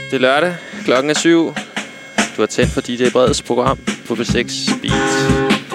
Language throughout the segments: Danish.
Det er lørdag. Klokken er 7. Du har tændt for DJ Breds program på B6 Beats.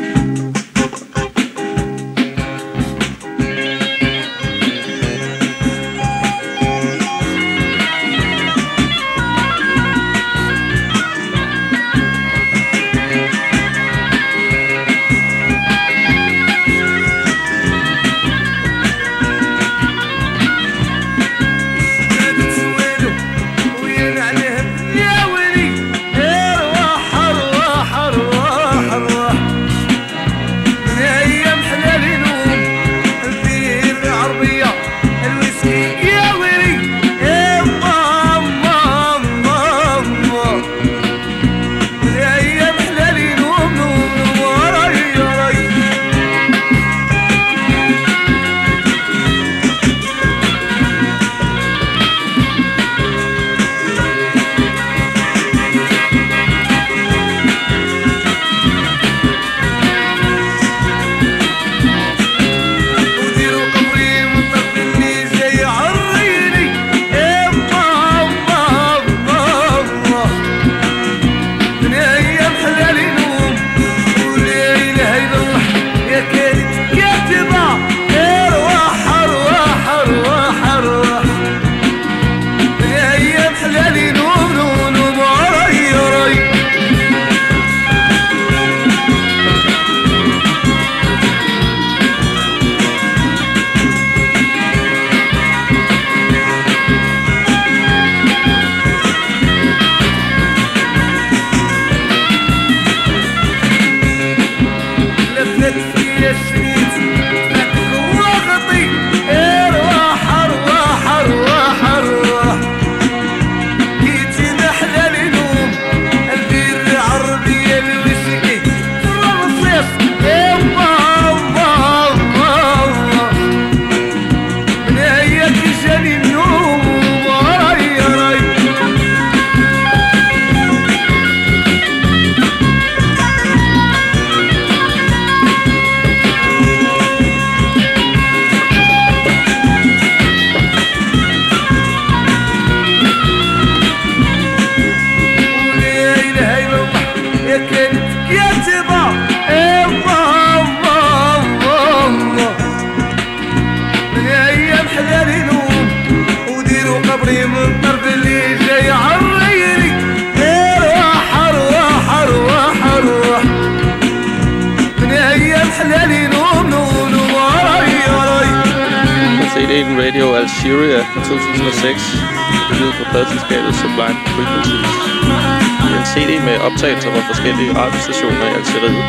Radio Algeria fra 2006. Det lyder på pladeselskabet Sublime Frequencies. Det er en CD med optagelser fra forskellige radiostationer i Algeriet.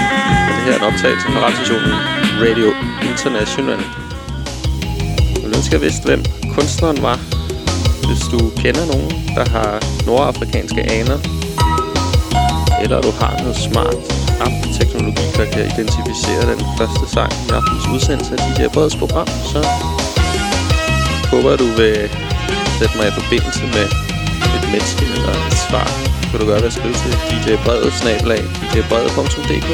Og det her er en optagelse fra radiostationen Radio International. Jeg ønsker vist, hvem kunstneren var. Hvis du kender nogen, der har nordafrikanske aner, eller du har noget smart app-teknologi, der kan identificere den første sang i aftens udsendelse af DJ Breds program, så håber du vil sætte mig i forbindelse med et menneske eller et svar. Kan du gøre ved at skrive til djbrede@djbrede.dk.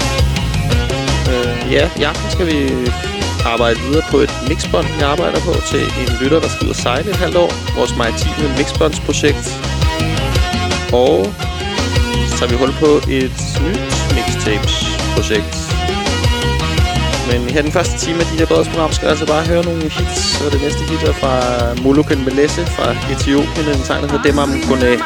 Ja, i aften skal vi arbejde videre på et mixbånd, jeg arbejder på til en lytter, der skal ud og sejle et halvt år. Vores maritime mixbåndsprojekt. Og så tager vi hul på et nyt mixtapes-projekt. Men her den første time af DJ Breds program skal jeg altså bare høre nogle hits. Og det næste hit er fra Moluken Melesse fra Etiopien. En sang, der hedder Demam Kone.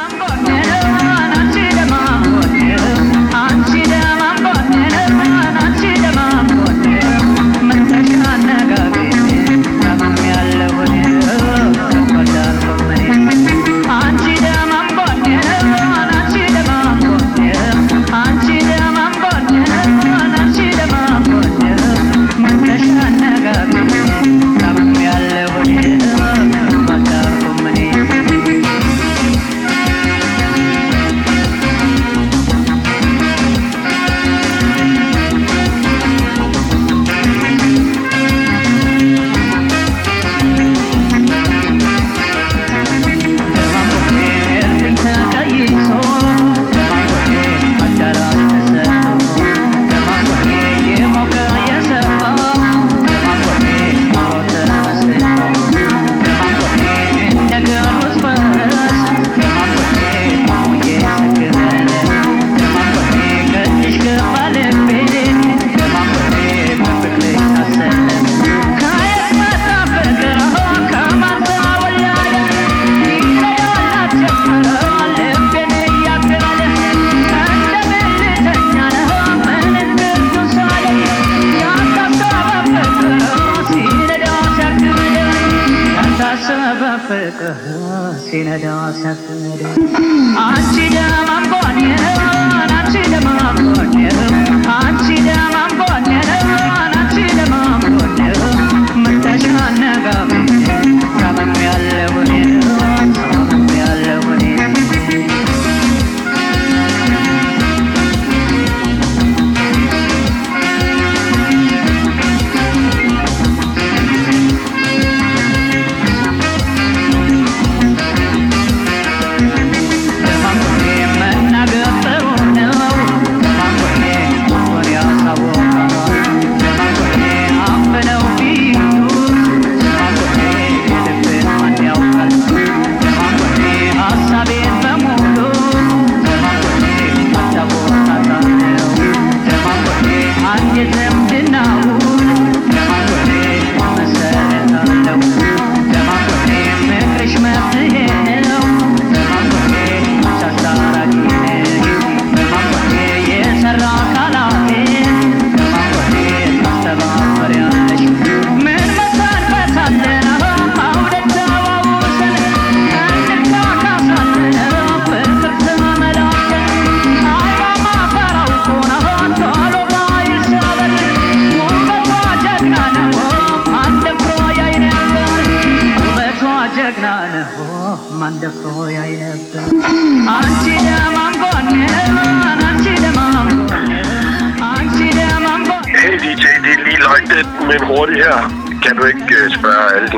Men hurtigt her. Kan du ikke spørge alle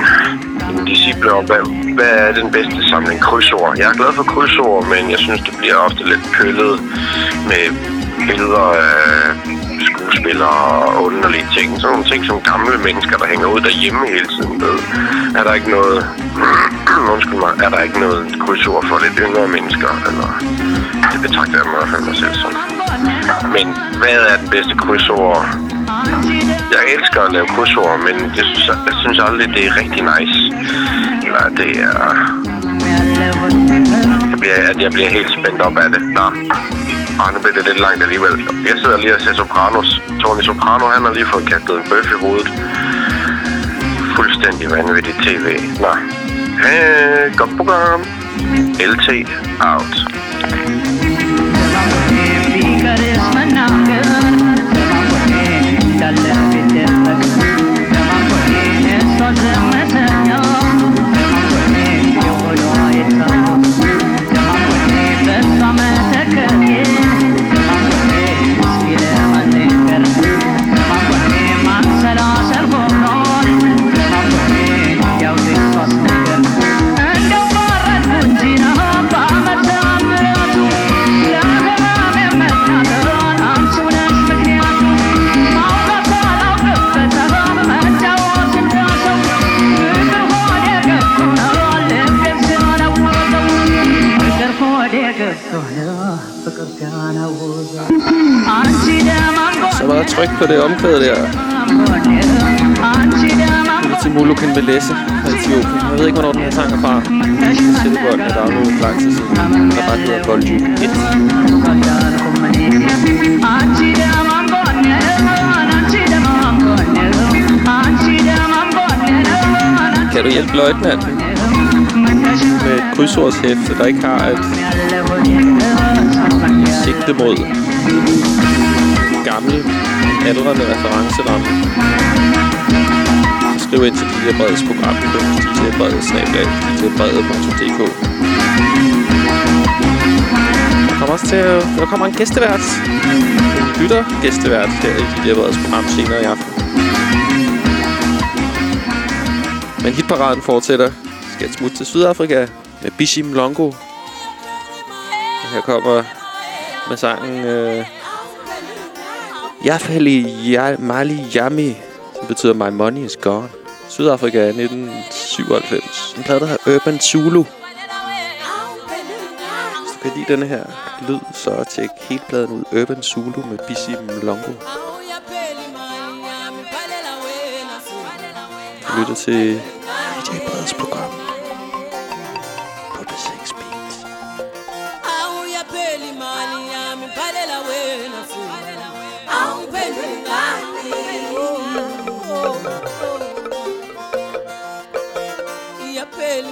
dine disciple om, hvad er den bedste samling krydsord? Jeg er glad for krydsord, men jeg synes, det bliver ofte lidt pøllet med billeder af skuespillere og underlige ting. Sådan nogle ting som gamle mennesker, der hænger ud derhjemme hele tiden. Er der ikke noget... undskyld mig. Er der ikke noget krydsord for lidt yngre mennesker? Eller det betragter jeg mig selv som. Men hvad er den bedste krydsord? Jeg elsker at lave krydsord, men jeg synes aldrig, det er rigtig nice. Eller det er... Jeg bliver helt spændt op af det. Nå. Nu bliver det lidt langt alligevel. Jeg sidder lige og ser Sopranos. Tony Soprano, han har lige fået kastet en bøf i hovedet. Fuldstændig vanvittigt tv. Nå. Godt program. LT out. Så var der tryk på det omkvæde der. Det er til Molokin Melesse fra Etiopien. Jeg ved ikke, hvornår den her sang er fra. Sættebånd er downloadet lang tid siden. Der bare hedder Volume 1. Kan du hjælpe løjtnanten med et krydsordshæfte, der ikke har et sigte mod gamle, aldrende referenceramme? Skriv ind til DJ Breds program på djbrede.dk. Der kommer en gæstevært. En lyttergæstevært her i DJ Breds program senere i aften. Men hitparaden fortsætter. Skal et smut til Sydafrika med Bishim Longo. Her kommer med sangen Yafeli Mali Yami, som betyder My Money Is Gone. Sydafrika 1997. En plade, der hedder Urban Zulu. Hvis du kan lide denne her lyd, så tjek hele pladen ud. Urban Zulu med Bishim Longo. Du lytter til DJ Breds program på B6 Beat. Peli mali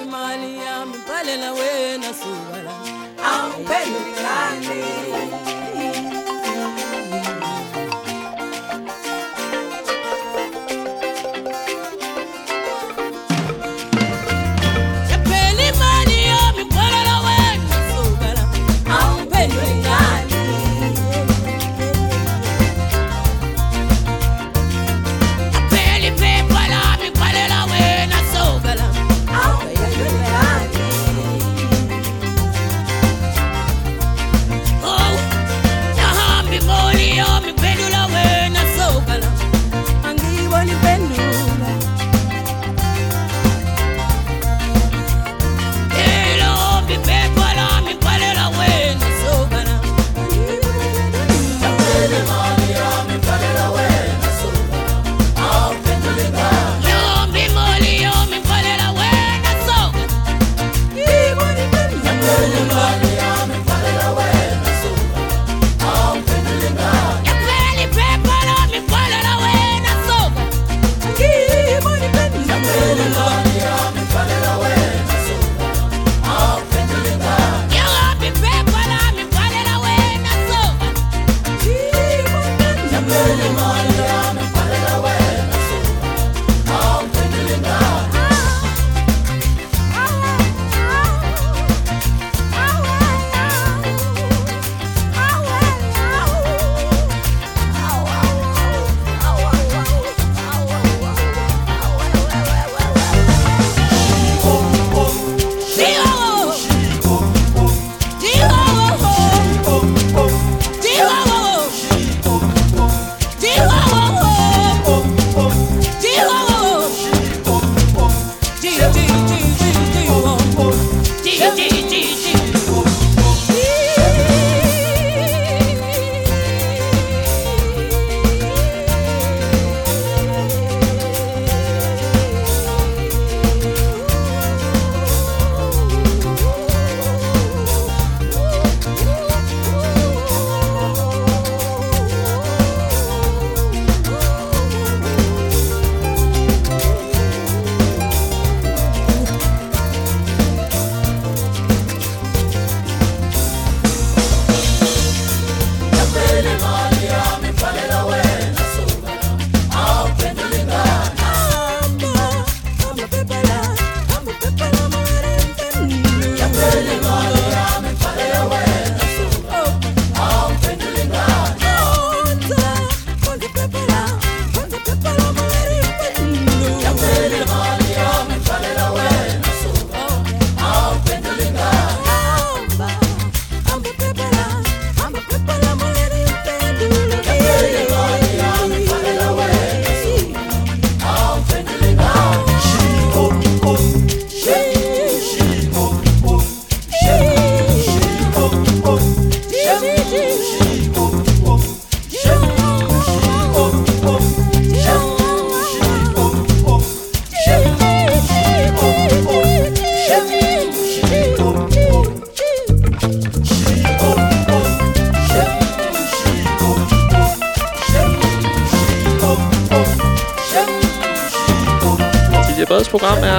Breds program er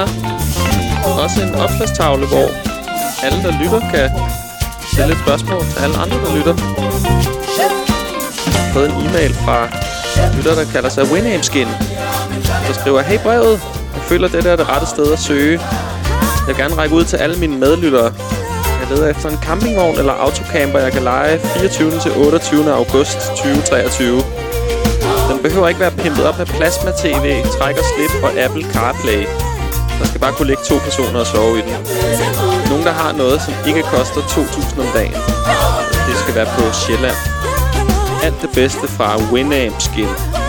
også en opslagstavle, hvor alle, der lytter, kan stille et spørgsmål til alle andre, der lytter. Jeg har fået en e-mail fra en lytter, der kalder sig Winamskin, der skriver: Hey brevet, jeg føler, dette er det rette sted at søge. Jeg vil gerne række ud til alle mine medlyttere. Jeg leder efter en campingvogn eller autocamper, jeg kan leje 24. til 28. august 2023. Den behøver ikke være pimpet op med plasma-tv, træk og slip og Apple CarPlay. Der skal bare kunne ligge 2 personer og sove i den. Nogen, der har noget, som ikke koster 2.000 om dagen. Det skal være på Sjælland. Alt det bedste fra Winamskin.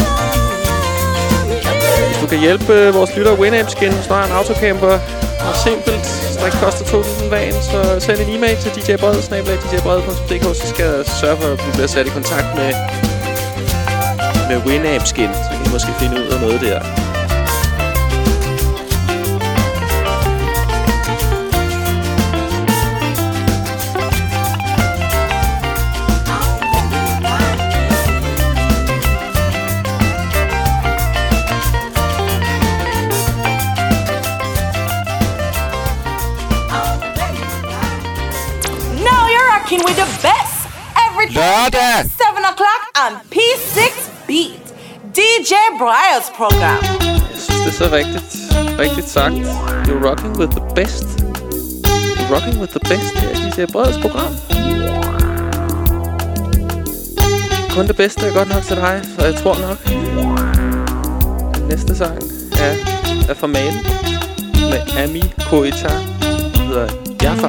Hvis du kan hjælpe vores lytter Winamskin, hvis du har en autocamper, og simpelt, så der ikke koster 2.000 om dagen, så send en e-mail til djbred@djbred.dk, så skal jeg sørge for, at du bliver sat i kontakt med Winamskin, så kan I måske finde ud af noget der. rocking with the best every Thursday, 7 o'clock on P6 Beat. DJ Breyers program. Jeg synes, det er så rigtigt sagt. You're rocking with the best. You're rocking with the best. Det er DJ Breyers program. Kun det bedste er godt nok til dig, så jeg tror nok. Den næste sang er fra Mali med Ami Koita. Den hedder Jaffa.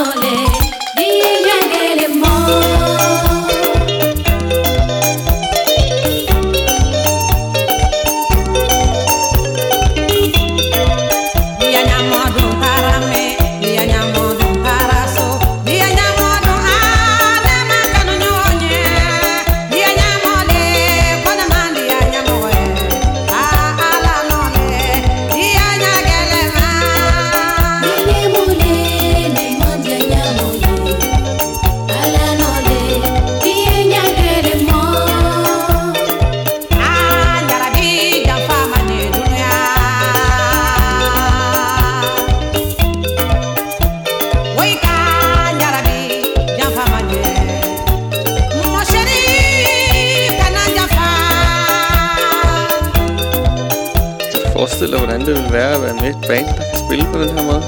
Forestil dig, hvordan det ville være at være med i et band, der kan spille på den her måde.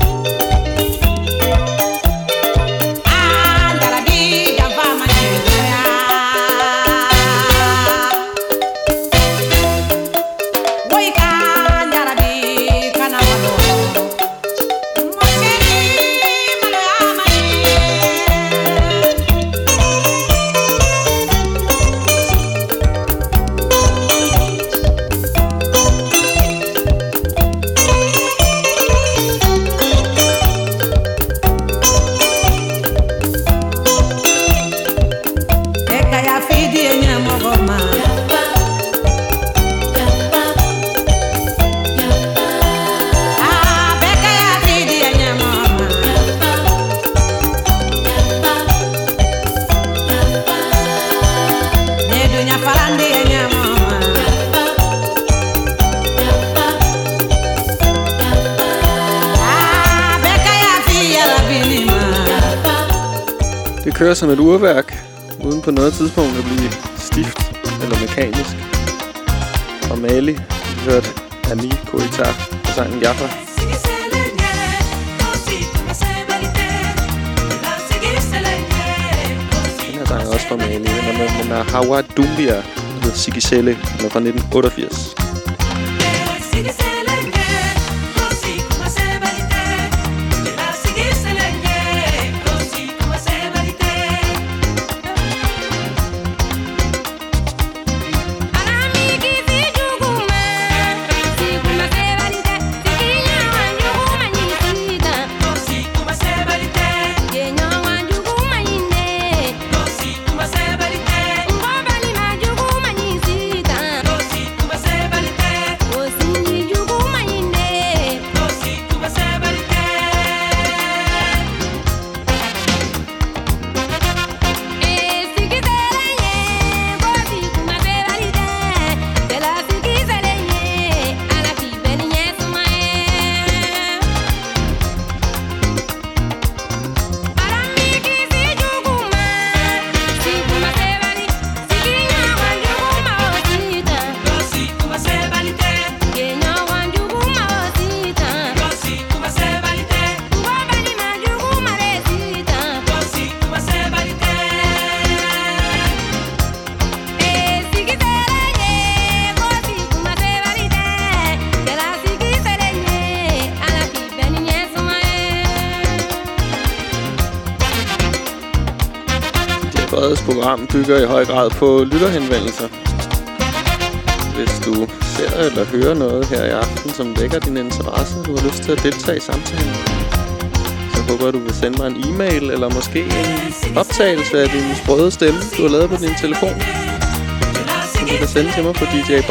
Det kører som et urværk, uden på noget tidspunkt at blive stift eller mekanisk. Og Mali, vi hørte Ami Koita på sangen Jaffa. Den her sang er også fra Mali. Den er Hawa Doumbia, der hedder Sikisele, den er fra 1988. Breds program bygger i høj grad på lytterhenvendelser. Hvis du ser eller hører noget her i aften, som vækker din interesse, og du har lyst til at deltage i samtalen, så håber jeg, du vil sende mig en e-mail, eller måske en optagelse af din sprøde stemme, du har lavet på din telefon. Så du kan sende til mig på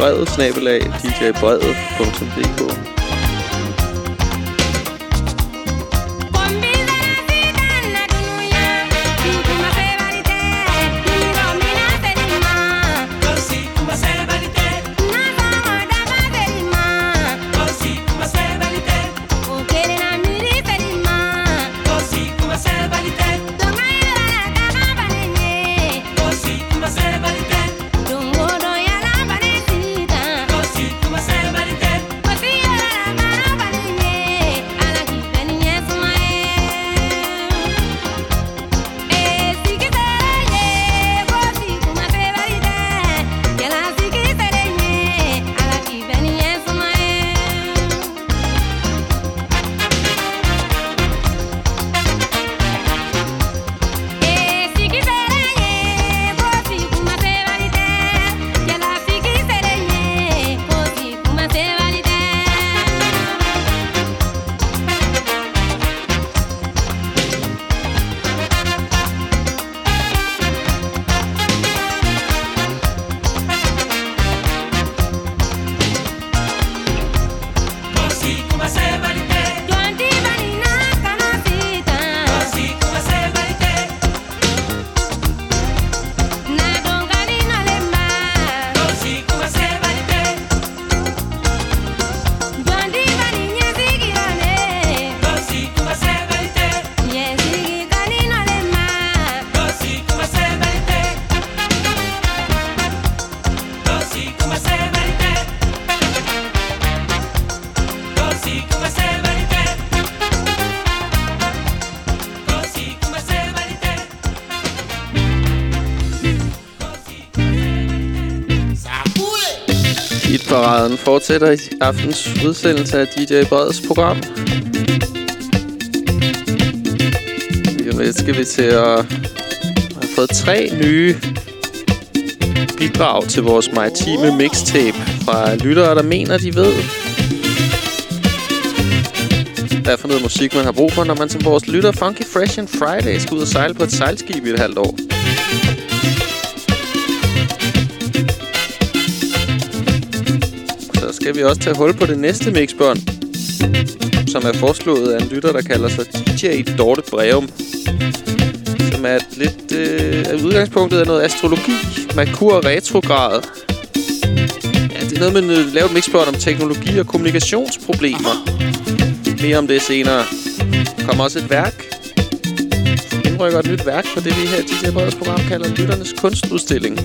djbrevet@djbrevet.dk. Don't Hitparaden fortsætter i aftens udsendelse af DJ Breds program. Nu skal vi til at have fået 3 nye bidrag til vores maritime mixtape fra lyttere, der mener, de ved, hvad for noget musik man har brug for, når man som vores lytter Funky Fresh and Friday skal ud og sejle på et sejlskib i et halvt år. Så skal vi også tage hul på det næste mixbånd, som er foreslået af en lytter, der kalder sig DJ Dorte Breum, som er lidt udgangspunktet af noget astrologi, Merkur og retrograd. Ja, det er noget med at lave et mixbånd om teknologi og kommunikationsproblemer. Mere om det senere. Der kommer også et værk. Indrykker et nyt værk på det, vi her i DJ Breds program kalder Lytternes Kunstudstilling.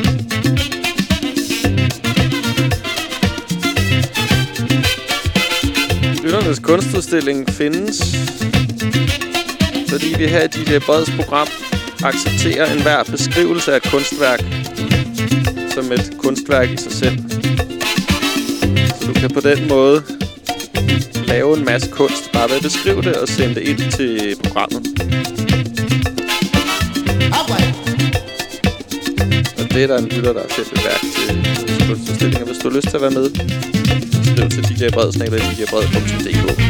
Lytternes Kunstudstilling findes, fordi vi her i DJ Breds program accepterer enhver beskrivelse af et kunstværk som et kunstværk i sig selv. Så du kan på den måde lave en masse kunst, bare ved at beskrive det og sende det ind til programmet. Og det er der en lytter, der har sendt et værk til kunstudstillinger. Hvis du har lyst til at være med, skriv til djbred@djbred.dk.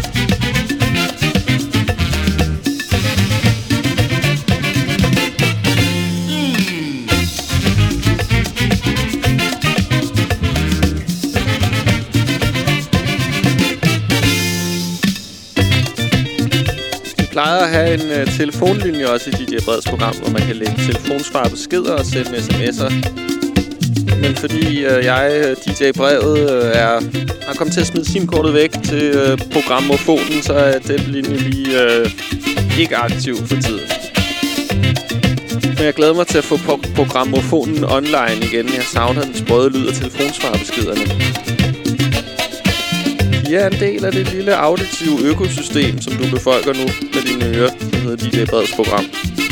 Vi plejer at have en telefonlinje også i DJ Breds program, hvor man kan lægge telefonsvar, beskeder og sende sms'er. Men fordi jeg, DJ Brevet, har kommet til at smide SIM-kortet væk til programmofonen, så er den linje lige ikke aktiv for tiden. Men jeg glæder mig til at få programmofonen online igen. Jeg savner den sprøde lyd af telefonsvarbeskederne. De er en del af det lille auditive økosystem, som du befolker nu med dine ører, som hedder DJ Breds program.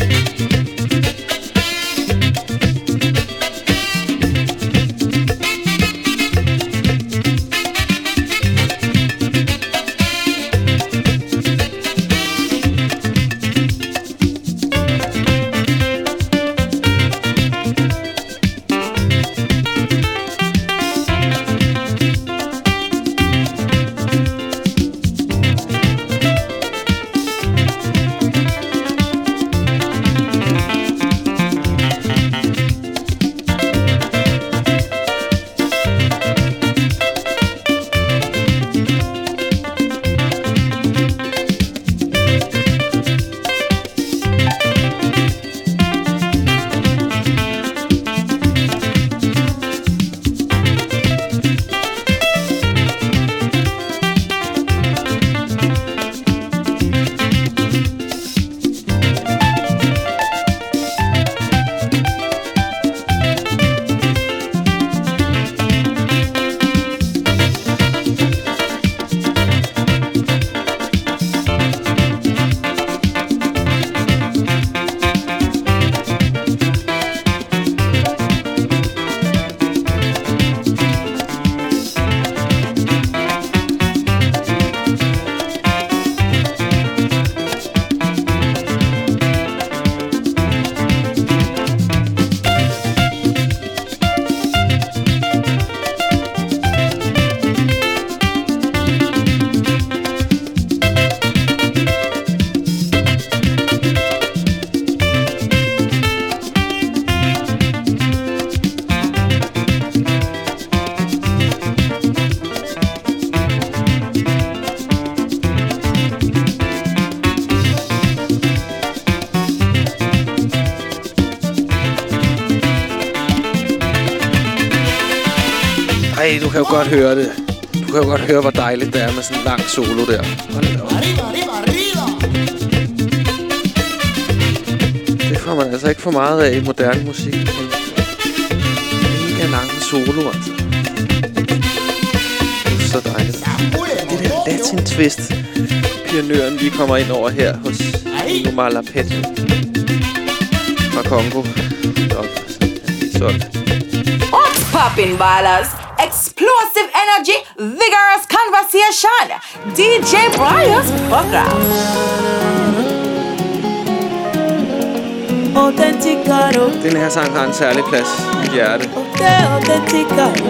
Du kan jo godt høre det. Du kan jo godt høre, hvor dejligt det er med sådan en lang solo der. Det får man altså ikke for meget af i moderne musik. Mega lange solo, altså. Det er så dejligt. Det der Latin twist, pionøren lige kommer ind over her hos Noma Lapet fra Congo. Helt solgt. What's poppin', ballers? explosive energy, vigorous conversation. DJ Briar's program. Authenticado. Den her sang har en særlig plads i mit hjerte. Authenticado.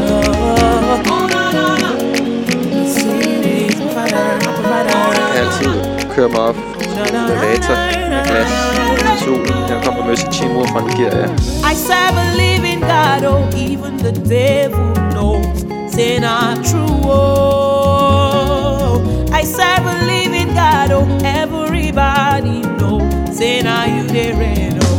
Jeg kan altid køre mig op med elevator med glas i solen. Her kommer Mercy Chinwo fra Nigeria. I serve a living God, oh, even the devil knows, say not true, oh. I serve a living God, oh, everybody knows, say not you they read, oh.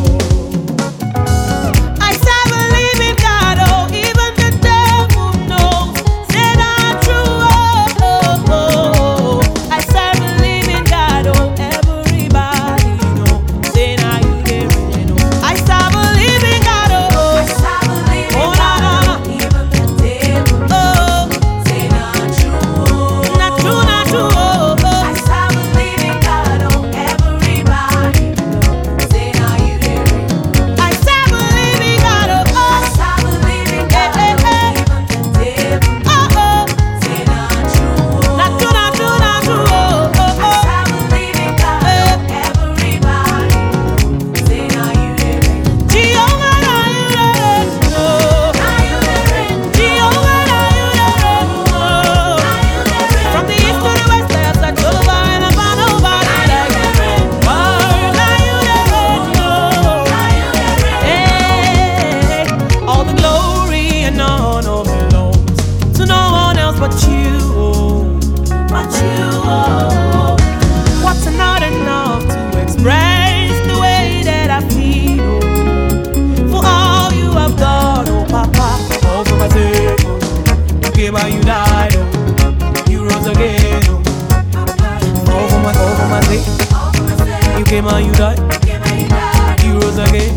I serve a living God, oh, even the devil knows, say not true, oh, oh. I serve a living God, oh, everybody knows, say not you they read, oh. I serve a living God, oh, I serve a living God, oh, even the devil knows, say not true, not true, not true, oh, oh. I serve a living God, oh, everybody knows, say not you they read. I serve a living God, oh, I serve a living God, oh, even the devil knows, say not true, not true, not true, not true, oh, oh, oh. I serve a living God, oh, everybody knows, say not you they read. Jehovah, now you the reign, oh. Now you the reign. Jehovah, now you the reign, oh. Now you the reign. From the east to the west, there's a Jehovah and a man nobody like you. Oh, now you the reign, oh. Now you the reign. Hey, all the glory and honor belongs to no one else but you, oh. But you, oh. What's not enough to express the way that I feel, oh. For all you have done, oh Papa, all for my sake, oh. You came and you died, oh. You rose again, oh. All for my sake, you came and you died, you rose again.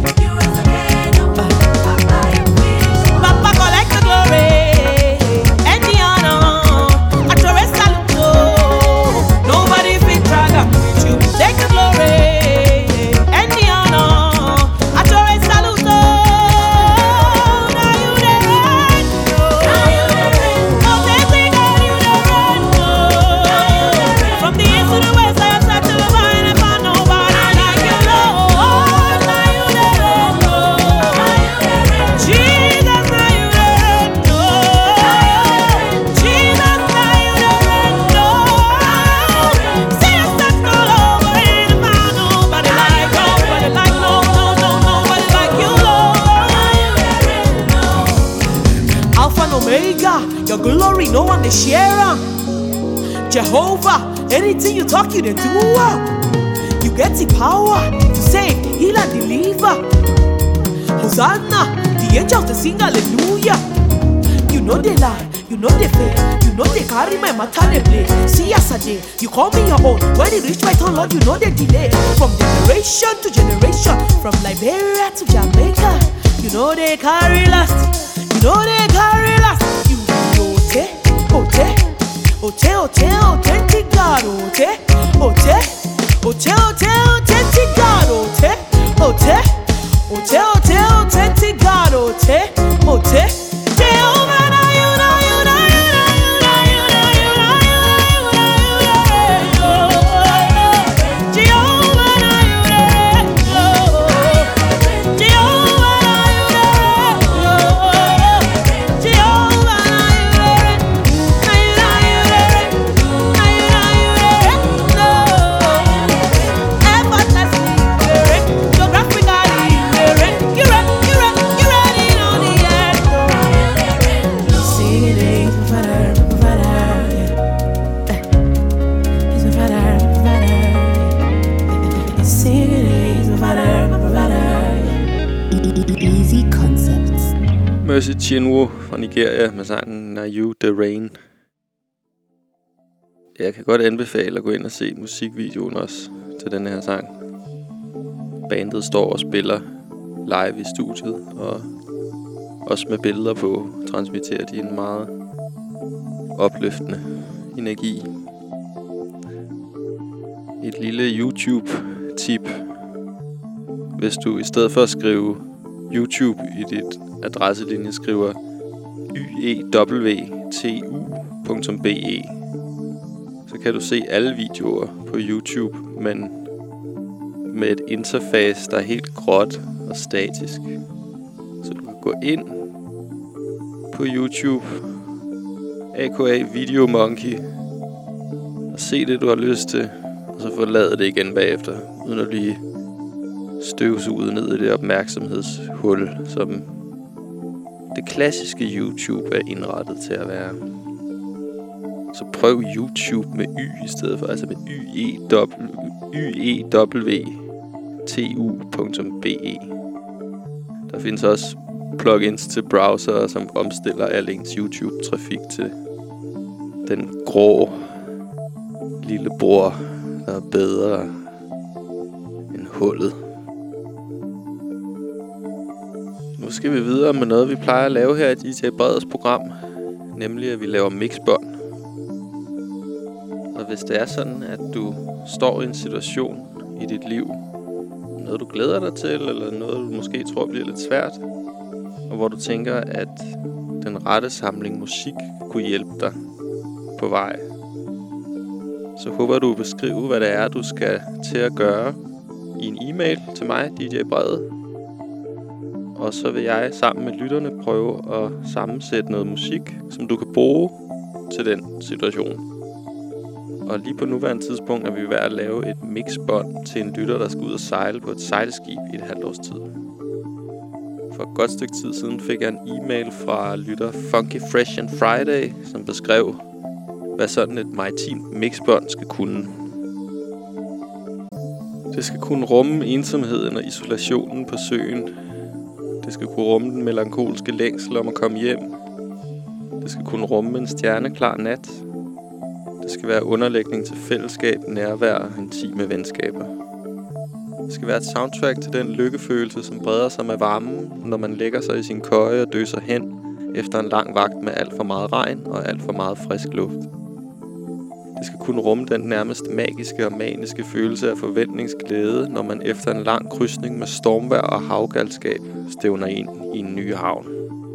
Papa, collect the glory and the honor. I throw a salute, oh. Nobody fit drag with you. Take the glory and the honor. I throw a salute, oh. Now you the reign, oh. Now you the reign. Oh, they say that you the reign, oh. From the east to the west, I have such a divine and find nobody like you, Lord. Now you the reign, oh. Jesus, now you the reign, oh. Jesus, now you the reign, oh. See us touch all over in the mind, nobody like, nobody like, nobody like you, Lord. Alpha and Omega, your glory, no one to share 'em. Jehovah, anything you talk, you dey do. You get the power to save, heal and deliver. Hosanna, the angels they sing hallelujah. You know they lie, you know they fail, you know they carry my matter they play. See yesterday, you call me your own. When it reach my turn, Lord, you know they delay. From generation to generation, from Liberia to Jamaica, you know they carry last, you know they carry last. You ote, ote, ote, ote, authentic God, ote, ote, ote, ote, authentic God, ote, ote, ote, ote, authentic God, ote, ote. Jehovah, now you, now you, now you, now you, now you, now you, now you, now you, now you, Jehovah, now you, Jehovah, now you, Jehovah, Easy Concepts. Mercy Chinwo fra Nigeria med sangen Now You The Rain. Jeg kan godt anbefale at gå ind og se musikvideoen også til den her sang. Bandet står og spiller live i studiet, og også med billeder på transmitterer de en meget opløftende energi. Et lille YouTube-tip. Hvis du i stedet for at skrive YouTube i dit adresselinje skriver yewtu.be. Så kan du se alle videoer på YouTube, men med et interface, der er helt gråt og statisk. Så du kan gå ind på YouTube, aka Video Monkey, og se det, du har lyst til, og så forlade det igen bagefter, uden at blive støvsuget ned i det opmærksomhedshul, som det klassiske YouTube er indrettet til at være. Så prøv YouTube med Y i stedet for, altså med yewtu.be. Der findes også plugins til browser, som omstiller al ens YouTube-trafik til den grå lillebror, der er bedre end hullet. Nu skal vi videre med noget, vi plejer at lave her i DJ Breds program, nemlig at vi laver mixbånd. Og hvis det er sådan, at du står i en situation i dit liv, noget du glæder dig til, eller noget du måske tror bliver lidt svært, og hvor du tænker, at den rette samling musik kunne hjælpe dig på vej, så håber du vil beskrive, hvad det er, du skal til at gøre i en e-mail til mig, DJ Brede. Og så vil jeg sammen med lytterne prøve at sammensætte noget musik, som du kan bruge til den situation. Og lige på nuværende tidspunkt er vi ved at lave et mixbånd til en lytter, der skal ud og sejle på et sejlskib i et halvt års tid. For et godt stykke tid siden fik jeg en e-mail fra lytter Funky Fresh and Friday, som beskrev, hvad sådan et maritimt mixbånd skal kunne. Det skal kunne rumme ensomheden og isolationen på søen. Det skal kunne rumme den melankolske længsel om at komme hjem. Det skal kunne rumme en stjerneklar nat. Det skal være underlægning til fællesskab, nærvær og intime venskaber. Det skal være et soundtrack til den lykkefølelse, som breder sig med varmen, når man lægger sig i sin køje og døser hen efter en lang vagt med alt for meget regn og alt for meget frisk luft. Det skal kunne rumme den nærmest magiske og maniske følelse af forventningsglæde, når man efter en lang krydsning med stormvejr og havgalskab stævner ind i en ny havn.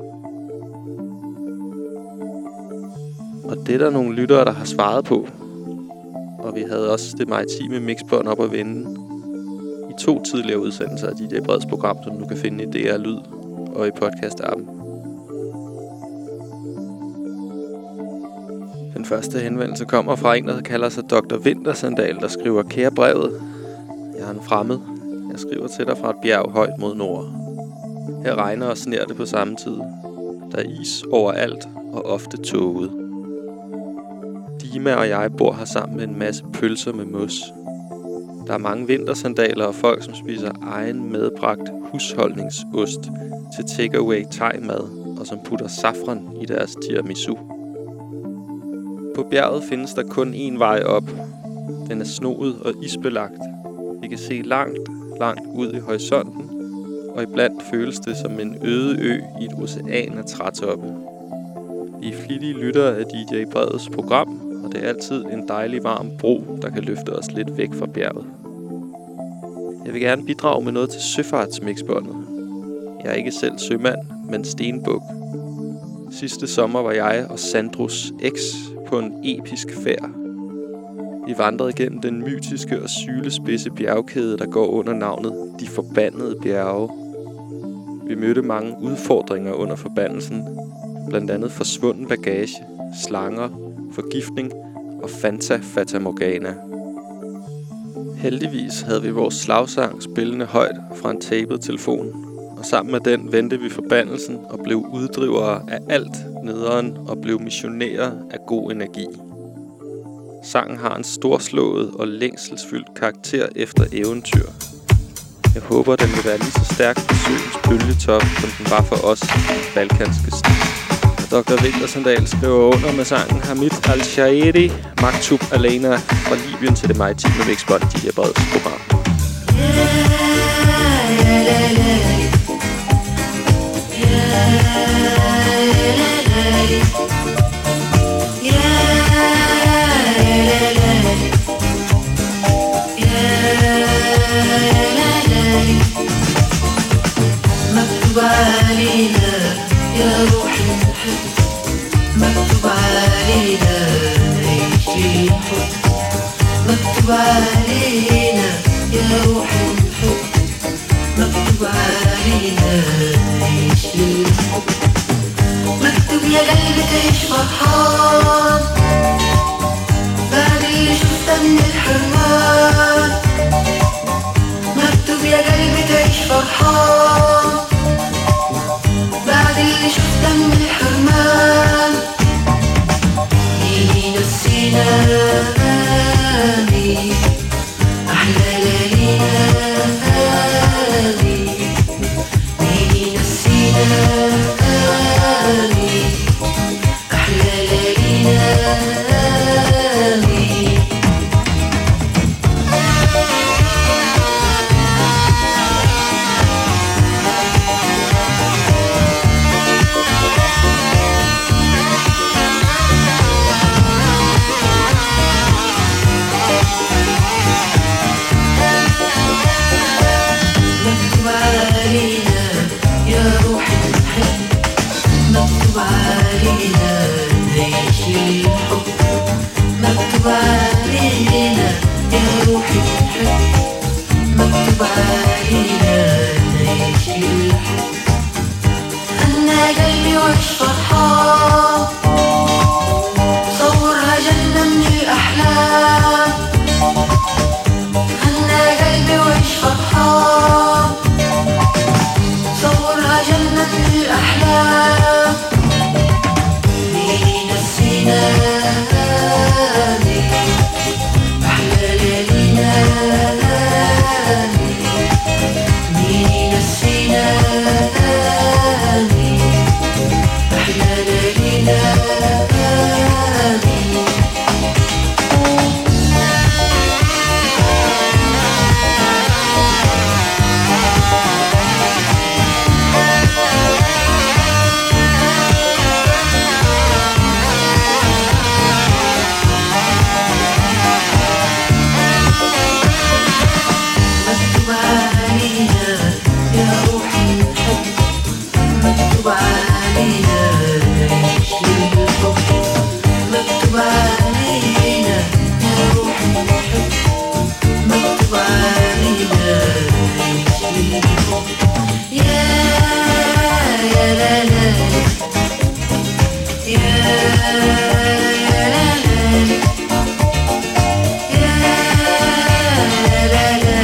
Og det er der nogle lyttere, der har svaret på. Og vi havde også det maritime mixbånd op at vende i 2 tidligere udsendelser af DJ Breds program, som du kan finde i DR Lyd og i podcast-appen. Den første henvendelse kommer fra en, der kalder sig Dr. Vintersandal, der skriver: Kære brevet, jeg er en fremmed. Jeg skriver til dig fra et bjerg højt mod nord. Her regner og sner det på samme tid. Der er is overalt og ofte tåget. Dima og jeg bor her sammen med en masse pølser med mos. Der er mange vintersandaler og folk, som spiser egen medbragt husholdningsost til takeaway thai-mad, og som putter safran i deres tiramisu. På bjerget findes der kun én vej op. Den er snoet og isbelagt. Vi kan se langt ud i horisonten, og iblandt føles det som en øde ø i et ocean af trætoppe. Vi er flittige lyttere af DJ Breds program, og det er altid en dejlig varm bro, der kan løfte os lidt væk fra bjerget. Jeg vil gerne bidrage med noget til søfartsmixbåndet. Jeg er ikke selv sømand, men stenbuk. Sidste sommer var jeg og Sandros X på en episk færd. Vi vandrede gennem den mytiske og sylespidse bjergkæde, der går under navnet De Forbandede Bjerge. Vi mødte mange udfordringer under forbandelsen, blandt andet forsvunden bagage, slanger, forgiftning og Fata Morgana. Heldigvis havde vi vores slagsang spillende højt fra en tapet telefon, og sammen med den vendte vi forbandelsen og blev uddrivere af alt nederen og blev missionærer af god energi. Sangen har en storslået og længselsfyldt karakter efter eventyr. Jeg håber, den vil være lige så stærk på søens bølgetop, som den var for os i balkanske sti. Dr. Vintersandal skriver under med sangen Hamid Al-Shairi, Maktub Alena fra Libyen til det maritime mixbånd, DJ Breds program. مكتوب علينا يا روحي لي الحب مكتوب علينا يا روح الحب مكتوب علينا نعيش للحب مكتوب يا قلبي تعيش فرحان بعد اللي شفته من الحرمان مكتوب يا قلبي تعيش فرحان بعد اللي شفته من الحرمان مين نسينا آمين أحلى ليالينا آمين مين نسينا آمين أحلى ليالينا آمين مكتوب علينا يا روح الحب مكتوب علينا نعيش للحب مكتوب علينا يا روح الحب مكتوب علينا نعيش للحب أنا قلبي وعيش فرحان صورها جنة من الأحلام أنا قلبي وعيش فرحان صورها جنة من الأحلام مين نسينا آمين أحلى ليالينا آمين مين نسينا آمين أحلى ليالينا آمين مكتوب علينا يا روح الحب مكتوب علينا نعيش للحب مكتوب علينا يا روح الحب مكتوب علينا نعيش للحب يا لا لا يا لا لا يا لا لا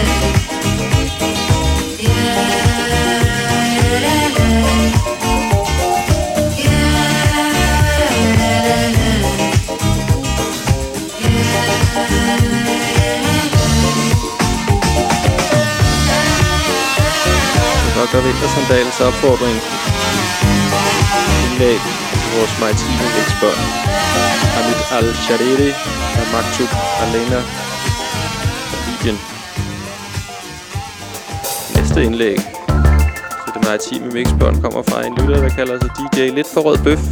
Dr. Vintersandals opfordring indlæg i vores maritime vækstbånd. Hamid Al-Shariri og Maktub Alena fra Libyen. Næste indlæg til det maritime mixbånd kommer fra en lytter, der kalder sig DJ Lidt for Rød Bøf.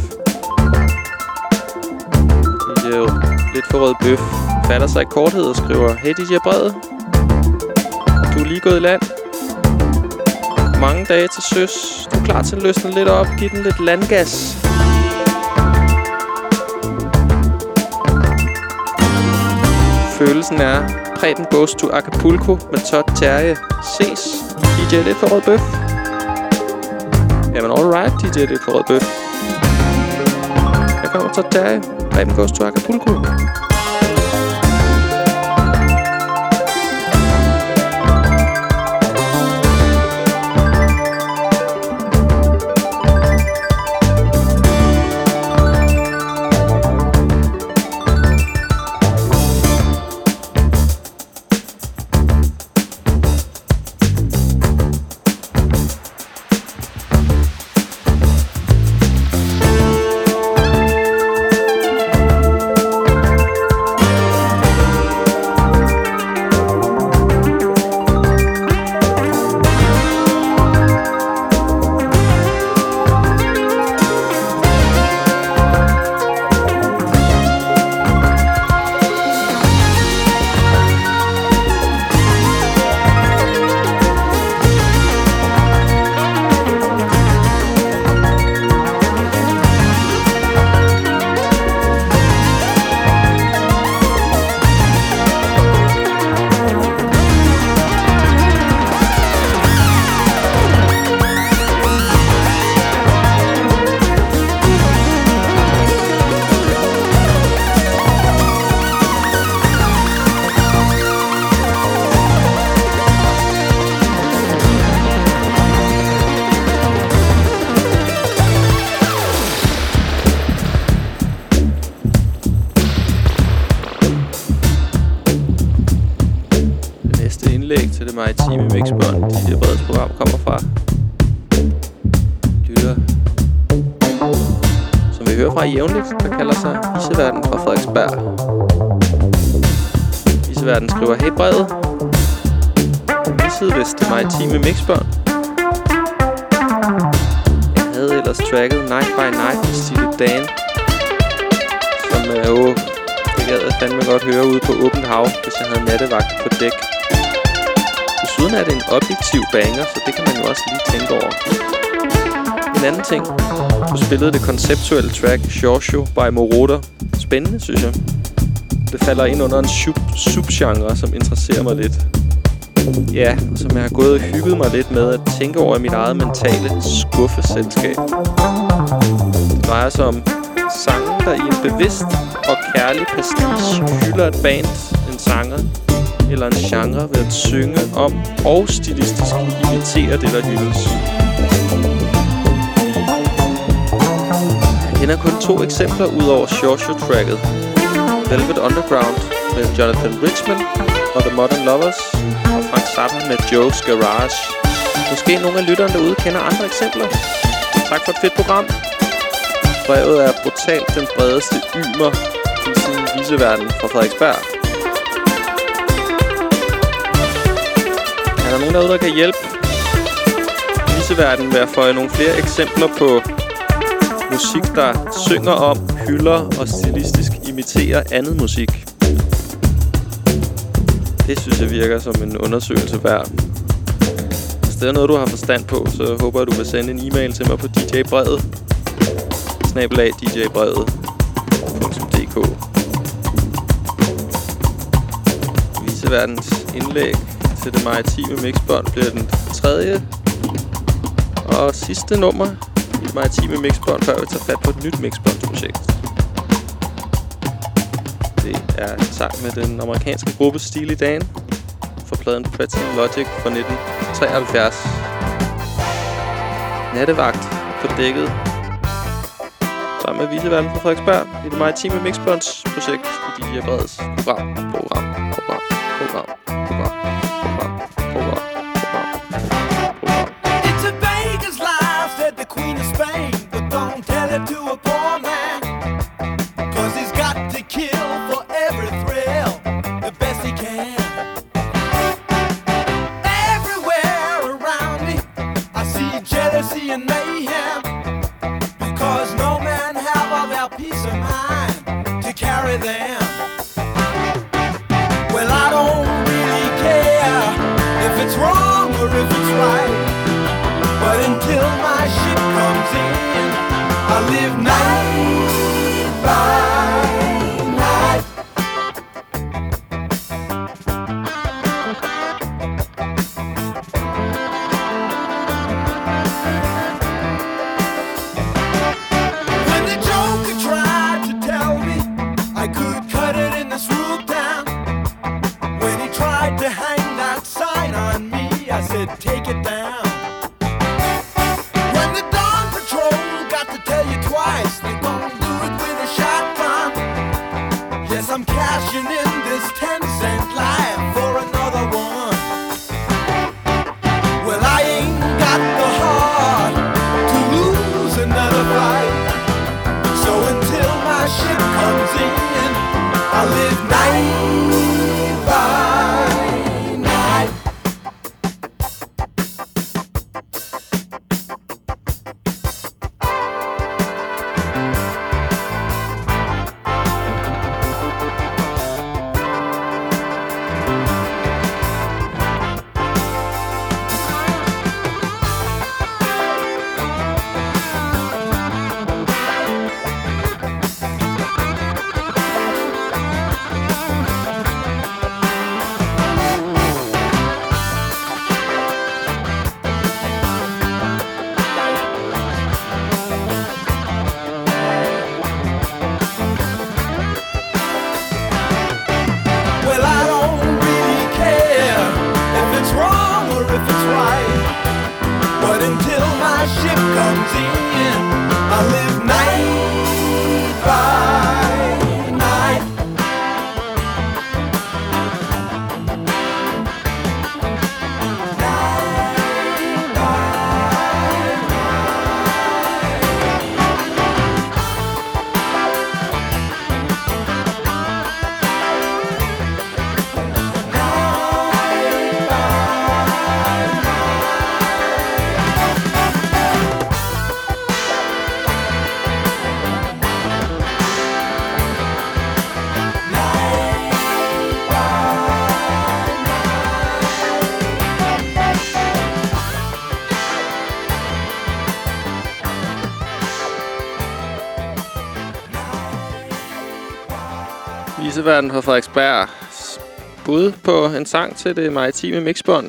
DJ Lidt for Rød Bøf fatter sig i korthed og skriver: Hey DJ Brede, du er lige gået i land. Mange dage til søs. Du er klar til at løsne lidt op, give den lidt landgas. Følelsen er: Preben goes to Acapulco med Todd Terje. Ses. DJ Lidt for Rød Bøf. Jamen alright, DJ Lidt for Rød Bøf. Her kommer Todd Terje. Preben goes to Acapulco. maritime mixbånd, DJ Breds program kommer fra. Lytter, som vi hører fra jævnligt, der kalder sig Viseverden fra Frederiksberg. Viseverden skriver, hey Brevet, missede vist det maritime mixbånd. Jeg havde ellers tracket Night by Night med Steely Dan, som det gad jeg fandme godt høre ude på åbent hav, hvis jeg havde nattevagt på dæk. Desuden er det en objektiv banger, så det kan man jo også lige tænke over. En anden ting, du spillede det konceptuelle track Shoshu by Moroder. Spændende, synes jeg. Det falder ind under en subgenre, som interesserer mig lidt. Ja, og som jeg har gået og hygget mig lidt med at tænke over i mit eget mentale skuffeselskab. Det drejer sig om sange, der i en bevidst og kærlig pastiche hylder et band, en sanger eller en genre ved at synge om og stilistisk imitere det, der hyldes. Jeg kender kun 2 eksempler ud over Shoshu-tracket. Velvet Underground med Jonathan Richman og The Modern Lovers, og Frank Zappa med Joe's Garage. Måske nogle af lytterne derude kender andre eksempler. Tak for et fedt program. Brevet er brutalt den bredeste ymer i sin viseverden fra Frederiksberg. Er der nogen derude, der kan hjælpe viseverden ved at få nogle flere eksempler på musik, der synger om, hylder og stilistisk imiterer andet musik? Det synes jeg virker som en undersøgelse værd. Hvis det er noget, du har forstand på, så håber jeg, du vil sende en e-mail til mig på djbrevet@djbrevet.dk. Viseverdens indlæg til det maritime mixbånd bliver den 3. og sidste nummer i det maritime mixbånd, før vi tager fat på et nyt mixbåndsprojekt. Det er en sang med den amerikanske gruppe Steely Dan fra pladen Pretty Logic fra 1973. Nattevagt på dækket sammen med Viseverden fra Frederiksberg i det maritime mixbåndsprojekt i DJ Breds program. It's a baker's life, said the Queen of Spain, but don't tell it to a poor man, 'cause he's got to kill for every thrill the best he can. Everywhere around me I see jealousy and mayhem, because no man have all their peace of mind to carry them. Well, I don't really care if it's wrong or if it's right, but until my ship comes in, I live night by night. When the Joker tried to tell me I could cut it in this rude town, when he tried to hang that sign on me, I said, take it down. When the Dawn Patrol got to tell you twice, they gon' do it with a shotgun. Yes, I'm cashing in this 10-cent life for another one. Well, I ain't got the heart to lose another fight, so until my ship comes in, I live night by night. Viseverden fra Frederiksberg. Bud på en sang til det maritime mixbånd.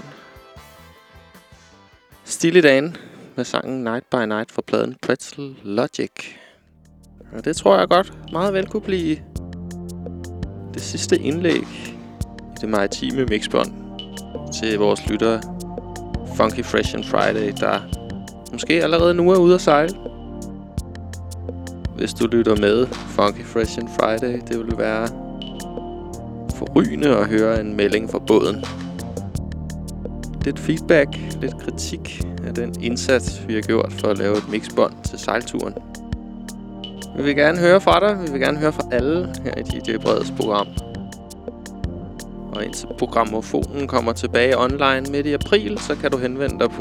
Steely Dan med sangen Night by Night fra pladen Pretzel Logic. Og det tror jeg godt meget vel kunne blive det sidste indlæg i det maritime mixbånd til vores lyttere Funky Fresh and Friday, der måske allerede nu er ude at sejle. Hvis du lytter med Funky Fresh and Friday, det vil være forrygende at høre en melding fra båden. Lidt feedback, lidt kritik af den indsats, vi har gjort for at lave et mixbånd til sejlturen. Vi vil gerne høre fra dig, vi vil gerne høre fra alle her i DJ Breds program. Og indtil programmofonen kommer tilbage online midt i april, så kan du henvende dig på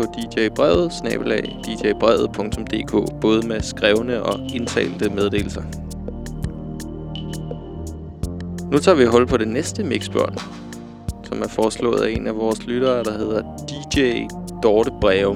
djbrede@djbrede.dk, både med skrevne og indtalte meddelelser. Nu tager vi hul på det næste mixbånd, som er foreslået af en af vores lyttere, der hedder DJ Dorte Breum.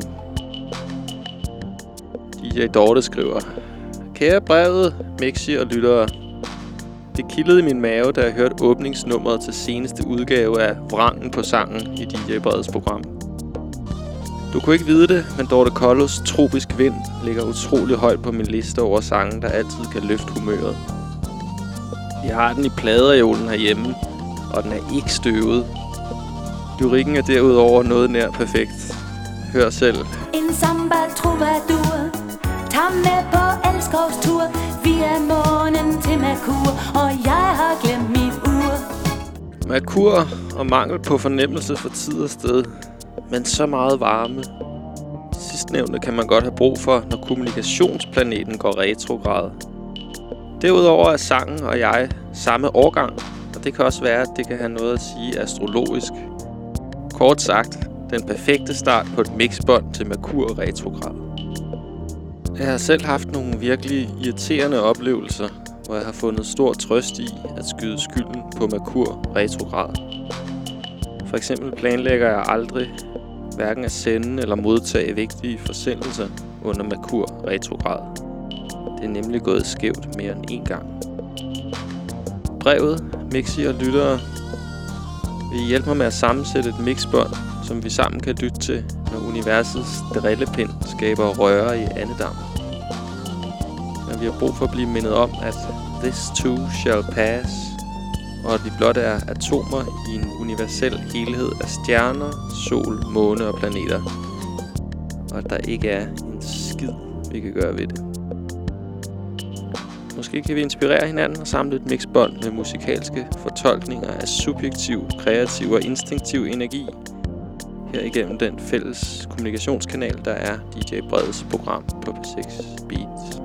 DJ Dorte skriver: Kære Brevet, Mixi og lyttere. Det kildede i min mave, da jeg hørte åbningsnummeret til seneste udgave af Vrangen på sangen i DJ Breds program. Du kunne ikke vide det, men Dorte Kollos Tropisk Vind ligger utrolig højt på min liste over sange, der altid kan løfte humøret. Jeg har den i pladereolen herhjemme, og den er ikke støvet. Lyrikken er derudover noget nær perfekt. Hør selv. En samba troubadour, tag med på elskovstur, via månen til Merkur, og jeg har glemt mit ur. Merkur og mangel på fornemmelse for tid og sted, men så meget varme. Sidstnævnte kan man godt have brug for, når kommunikationsplaneten går retrograd. Derudover er sangen og jeg samme årgang, og det kan også være, at det kan have noget at sige astrologisk. Kort sagt, den perfekte start på et mixbånd til Merkur retrograd. Jeg har selv haft nogle virkelig irriterende oplevelser, hvor jeg har fundet stor trøst i at skyde skylden på Merkur retrograd. For eksempel planlægger jeg aldrig hverken at sende eller modtage vigtige forsendelser under Merkur retrograd. Det er nemlig gået skævt mere end en gang. Brevet, Mixi og lyttere vil hjælpe mig med at sammensætte et mixbånd, som vi sammen kan lytte til, når universets drillepind skaber røre i andedam. Men vi har brug for at blive mindet om, at this too shall pass, og at vi blot er atomer i en universel helhed af stjerner, sol, måne og planeter. Og at der ikke er en skid, vi kan gøre ved det. Måske kan vi inspirere hinanden og samle et mixbånd med musikalske fortolkninger af subjektiv, kreativ og instinktiv energi. Her igennem den fælles kommunikationskanal, der er DJ Breds program på P6 Beats.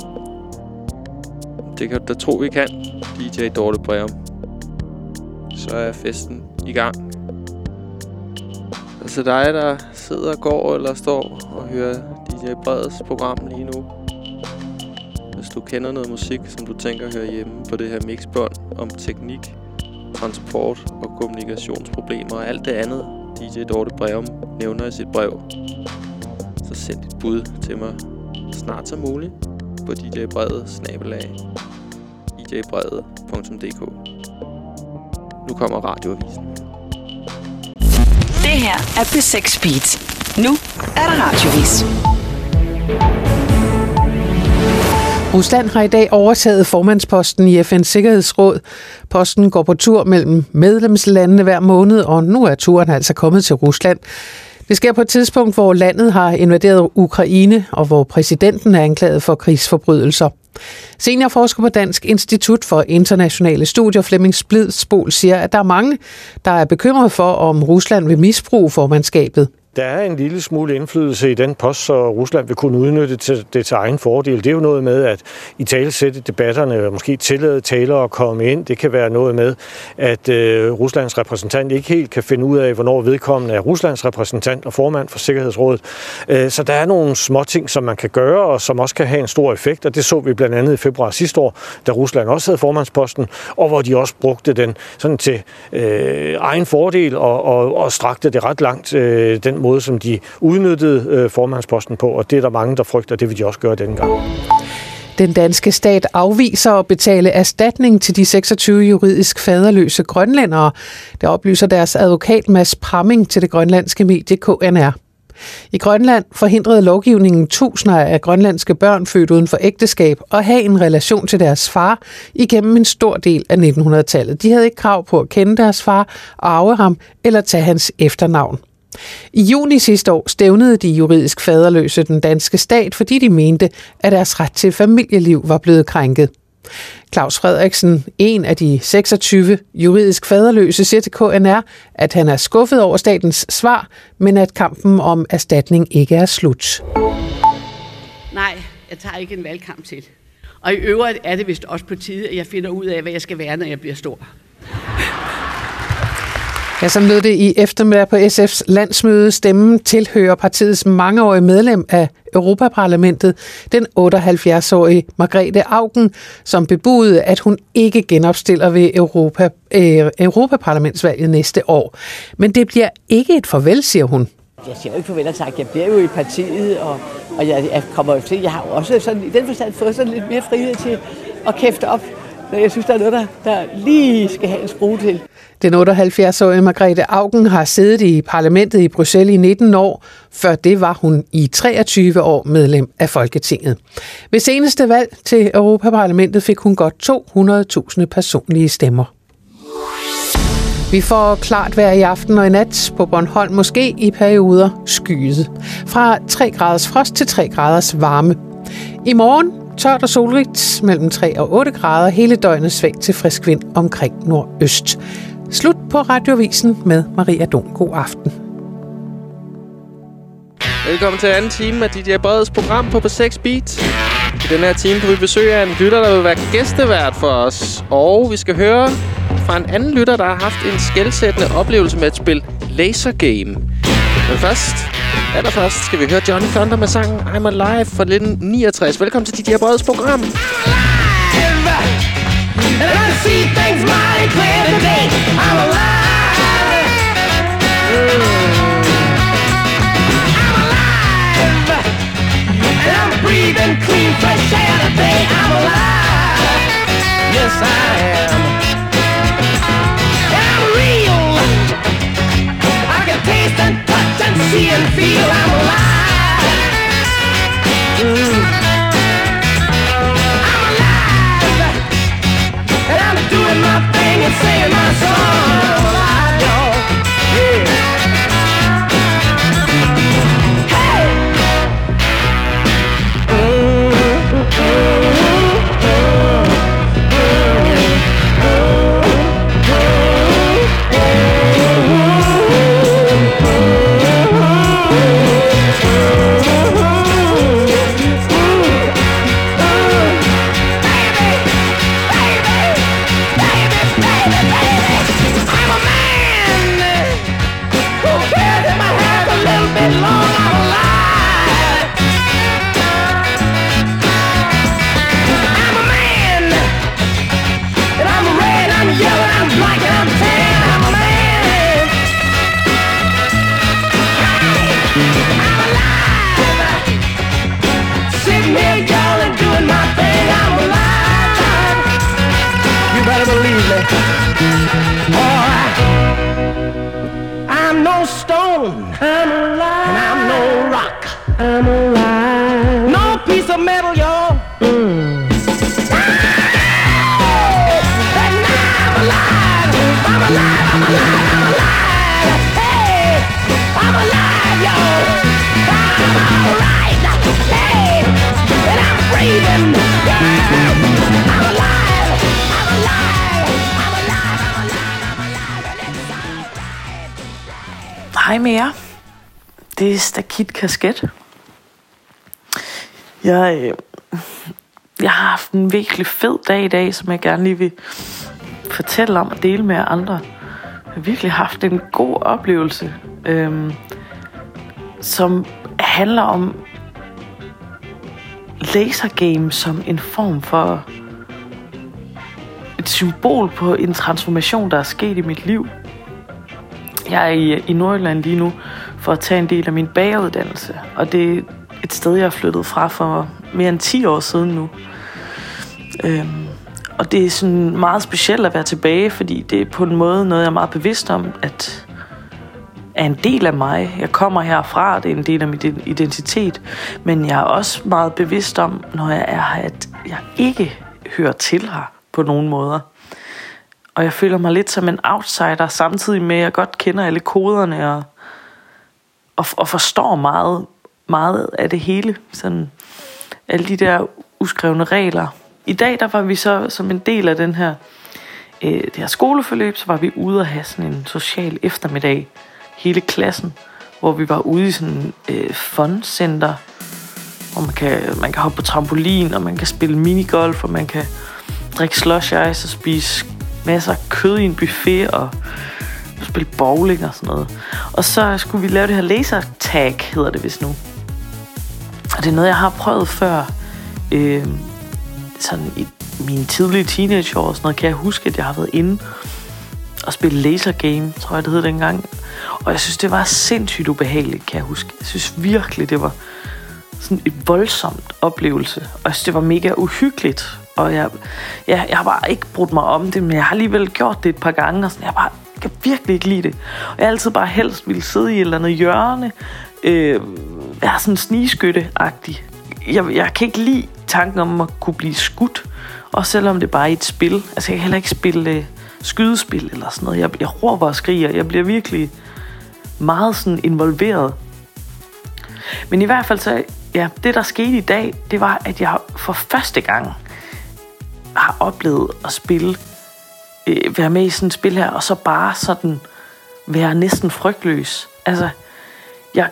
Det kan du da tro, vi kan, DJ Dorte Breum. Så er festen i gang. Altså dig, der sidder, går eller står og hører DJ Breds program lige nu. Hvis du kender noget musik, som du tænker hører hjemme på det her mixbånd om teknik, transport og kommunikationsproblemer og alt det andet, DJ Dorte Breum nævner i sit brev, så send dit bud til mig snart som muligt på djbrede@djbrede.dk. Nu kommer radioavisen. Det her er P6 Beat. Nu er der radioavis. Rusland har i dag overtaget formandsposten i FN's Sikkerhedsråd. Posten går på tur mellem medlemslandene hver måned, og nu er turen altså kommet til Rusland. Det sker på et tidspunkt, hvor landet har invaderet Ukraine, og hvor præsidenten er anklaget for krigsforbrydelser. Seniorforsker på Dansk Institut for Internationale Studier, Flemming Splidsbol, siger, at der er mange, der er bekymret for, om Rusland vil misbruge formandskabet. Der er en lille smule indflydelse i den post, så Rusland vil kunne udnytte det til egen fordel. Det er jo noget med at italesætte debatterne, og måske tillade talere at komme ind. Det kan være noget med, at Ruslands repræsentant ikke helt kan finde ud af, hvornår vedkommende er Ruslands repræsentant og formand for Sikkerhedsrådet. Så der er nogle små ting, som man kan gøre, og som også kan have en stor effekt. Og det så vi blandt andet i februar sidste år, da Rusland også havde formandsposten, og hvor de også brugte den sådan til egen fordel og strakte det ret langt, den måde, som de udnyttede formandsposten på, og det er der mange, der frygter, det vil de også gøre denne gang. Den danske stat afviser at betale erstatning til de 26 juridisk faderløse grønlændere. Det oplyser deres advokat Mads Pramming til det grønlandske medie KNR. I Grønland forhindrede lovgivningen tusinder af grønlandske børn født uden for ægteskab at have en relation til deres far igennem en stor del af 1900-tallet. De havde ikke krav på at kende deres far, arve ham eller tage hans efternavn. I juni sidste år stævnede de juridisk faderløse den danske stat, fordi de mente, at deres ret til familieliv var blevet krænket. Claus Frederiksen, en af de 26 juridisk faderløse, siger til KNR, at han er skuffet over statens svar, men at kampen om erstatning ikke er slut. Nej, jeg tager ikke en valgkamp til. Og i øvrigt er det vist også på tide, at jeg finder ud af, hvad jeg skal være, når jeg bliver stor. Ja, som lød det i eftermiddag på SF's landsmøde. Stemmen tilhører partiets mangeårige medlem af Europaparlamentet, den 78-årige Margrethe Auken, som bebudede, at hun ikke genopstiller ved Europaparlamentsvalget næste år. Men det bliver ikke et farvel, siger hun. Jeg siger jo ikke farvel og sagt, jeg bliver jo i partiet, og jeg kommer jo til, jeg har jo også sådan, i den forstand fået sådan lidt mere frihed til at kæfte op, når jeg synes, der er noget, der lige skal have en skrue til. Den 78-årige Margrethe Auken har siddet i parlamentet i Bruxelles i 19 år. Før det var hun i 23 år medlem af Folketinget. Ved seneste valg til Europaparlamentet fik hun godt 200.000 personlige stemmer. Vi får klart vejr i aften og i nat på Bornholm, måske i perioder skyet. Fra 3 graders frost til 3 graders varme. I morgen tørt og solrigt mellem 3 og 8 grader, hele døgnet svag til frisk vind omkring nordøst. Slut på Radioavisen med Maria Don. God aften. Velkommen til anden time af DJ Breds program på P6 Beat. I den her time får vi besøg af en lytter, der vil være gæstevært for os. Og vi skal høre fra en anden lytter, der har haft en skelsættende oplevelse med at spille Laser Game. Men allerførst skal vi høre Johnny Thunder med sangen I'm Alive fra 1969. Velkommen til DJ Breds program. And I see things mighty clear today. I'm alive. I'm alive. And I'm breathing clean, fresh air today. I'm alive. Yes, I am. And I'm real. I can taste and touch and see and feel. I'm alive. And I'm doing my thing and singing my song. I'm alive, y'all. Yeah. Hey! I'm no stone, I'm alive, and I'm no rock, I'm alive, no piece of metal, y'all. And I'm alive, I'm alive, I'm alive, I'm alive. Hey, I'm alive, y'all. I'm alright, hey, and I'm breathing, yeah. I'm alive, I'm alive, I'm alive, I'm alive, I'm alive, and it's alright. Hej med jer. Det er Stakit Kasket. Jeg har haft en virkelig fed dag i dag, som jeg gerne lige vil fortælle om og dele med andre. Jeg har virkelig haft en god oplevelse, som handler om lasergame som en form for et symbol på en transformation, der er sket i mit liv. Jeg er i Nordjylland lige nu for at tage en del af min bageruddannelse, og det er et sted, jeg er flyttet fra for mere end 10 år siden nu. Og det er sådan meget specielt at være tilbage, fordi det er på en måde noget, jeg er meget bevidst om, at er en del af mig. Jeg kommer herfra, det er en del af min identitet. Men jeg er også meget bevidst om, når jeg er her, at jeg ikke hører til her på nogen måder. Og jeg føler mig lidt som en outsider, samtidig med, at jeg godt kender alle koderne og forstår meget af det hele. Sådan alle de der uskrevne regler. I dag, der var vi så som en del af det her skoleforløb, så var vi ude og have sådan en social eftermiddag, hele klassen, hvor vi var ude i sådan et fun-center, hvor man kan hoppe på trampolin, og man kan spille minigolf, og man kan drikke slush ice og spise masser af kød i en buffet, og spille bowling og sådan noget. Og så skulle vi lave det her laser tag, hedder det vist nu. Og det er noget, jeg har prøvet før, sådan i mine tidlige teenageår og sådan noget, kan jeg huske, at jeg har været inde og spille laser game, tror jeg det hed dengang. Og jeg synes, det var sindssygt ubehageligt, kan jeg huske. Jeg synes virkelig, det var sådan et voldsomt oplevelse. Og jeg synes, det var mega uhyggeligt. Og jeg har bare ikke brudt mig om det, men jeg har alligevel gjort det et par gange, og sådan, jeg kan virkelig ikke lide det. Og jeg har altid bare helst ville sidde i et eller andet hjørne, være sådan snigskytte-agtig. Jeg kan ikke lide tanken om at kunne blive skudt, og selvom det bare er et spil. Altså, jeg kan heller ikke spille skydespil eller sådan noget. Jeg råber og skriger. Jeg bliver virkelig meget sådan involveret. Men i hvert fald så, ja, det der skete i dag, det var, at jeg for første gang har oplevet at spille, være med i sådan et spil her, og så bare sådan være næsten frygtløs. Altså, jeg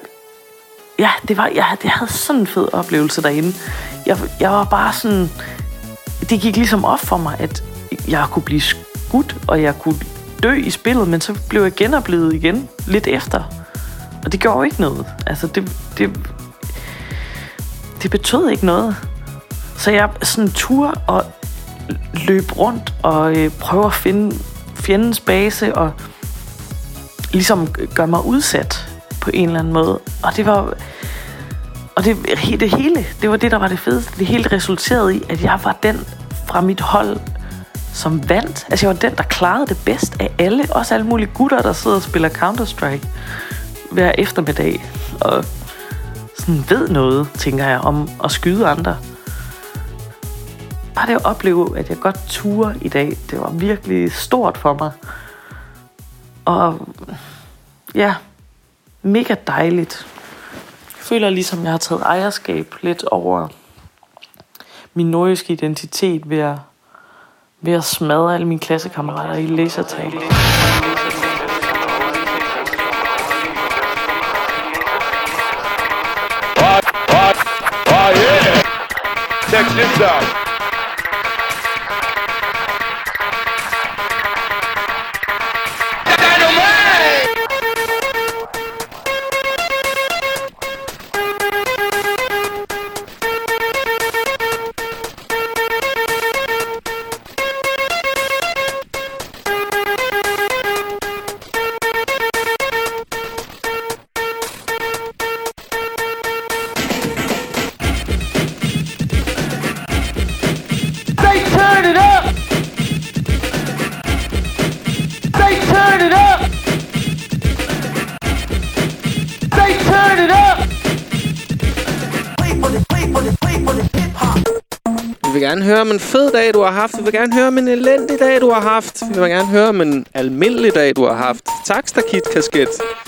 havde sådan en fed oplevelse derinde. Jeg var bare sådan, det gik ligesom op for mig, at jeg kunne blive skudt, og jeg kunne dø i spillet, men så blev jeg genoplevet igen lidt efter. Og det gjorde jo ikke noget. Altså, det betød ikke noget. Så jeg sådan tur og løb rundt og prøve at finde fjendens base og ligesom gøre mig udsat på en eller anden måde. Og det var... Og det hele, det var det, der var det fedeste. Det hele resulterede i, at jeg var den fra mit hold, som vandt. Altså, jeg var den, der klarede det bedst af alle. Også alle mulige gutter, der sidder og spiller Counter-Strike hver eftermiddag. Og sådan ved noget, tænker jeg, om at skyde andre. Bare det at opleve, at jeg godt turde i dag, det var virkelig stort for mig. Og ja, mega dejligt. Jeg føler ligesom, jeg har taget ejerskab lidt over min nordjyske identitet ved at smadre alle mine klassekammerater i lasertag. Yeah! Check this out. Vi vil gerne høre om en fed dag, du har haft. Vi vil gerne høre om en elendig dag, du har haft. Vi vil gerne høre om en almindelig dag, du har haft. Tak, Stakit Kasket.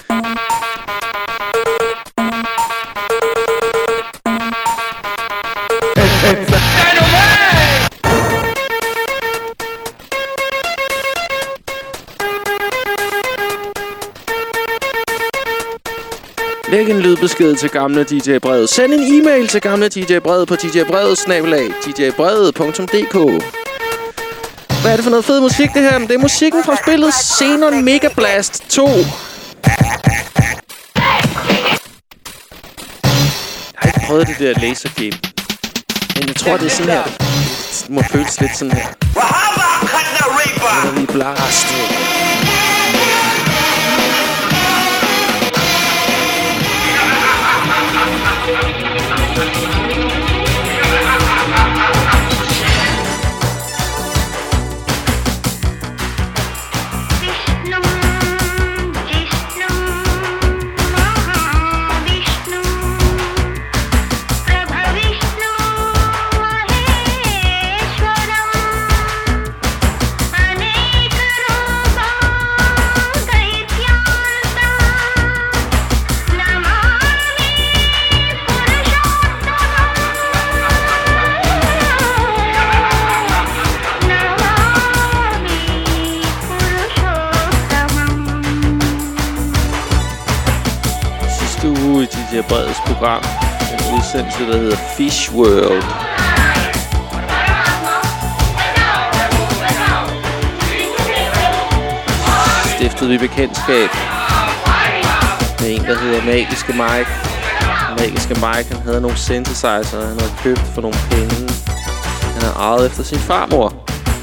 Læg en lydbesked til gamle DJ Brede. Send en e-mail til gamle DJ Brede på djbrede@djbrede.dk. Hvad er det for noget fed musik, det her? Det er musikken fra spillet Xenon Mega Blast 2. Jeg har ikke prøvet det der laser game, men jeg tror, det er sådan her. Det må føles lidt sådan her. Når vi blast. Breds program. En udsendelse, der hedder Fish World. Stiftede vi bekendtskab med en, der hedder Magiske Mike. Magiske Mike, han havde nogle synthesizer, han havde købt for nogle penge. Han havde arvet efter sin farmor.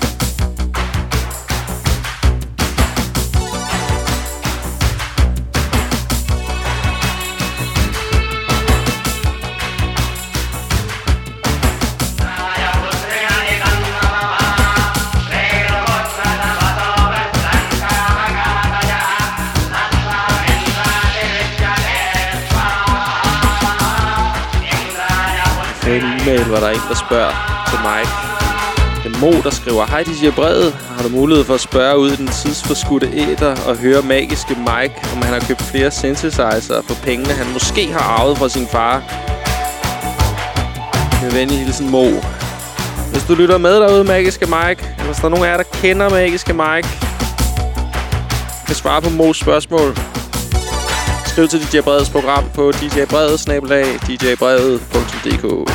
En e-mail, hvor der er en, der spørger til Mike. Det er Mo, der skriver: Hej DJ Brede, har du mulighed for at spørge ud i den tidsforskudte æter og høre Magiske Mike, om han har købt flere synthesizer for pengene, han måske har arvet fra sin far? Med venlig hilsen Mo. Hvis du lytter med derude, Magiske Mike, eller hvis der er nogen af jer, der kender Magiske Mike, kan svare på Mo's spørgsmål. Skriv til DJ Bredes program på djbrede@djbrede.dk.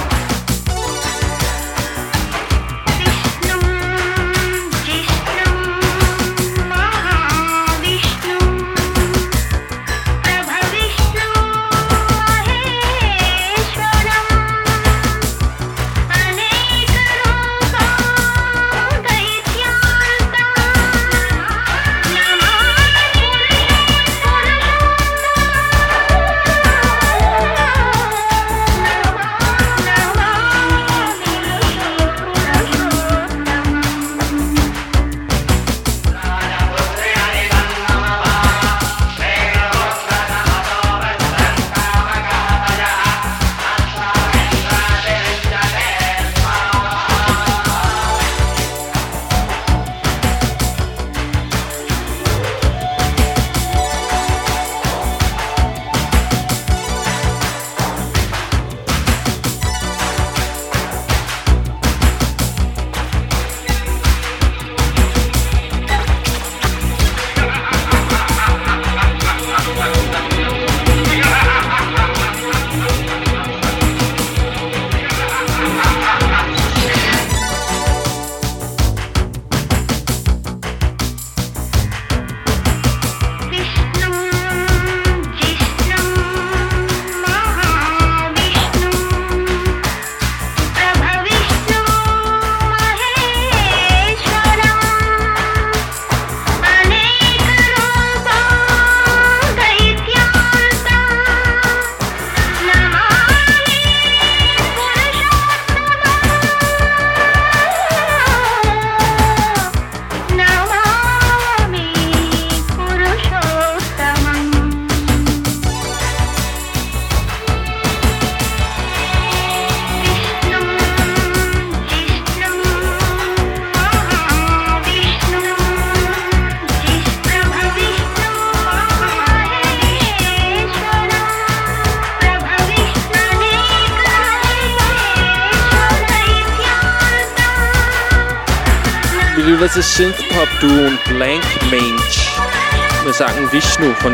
lytter til synthpop-duoen Blank Mange med sangen Vishnu fra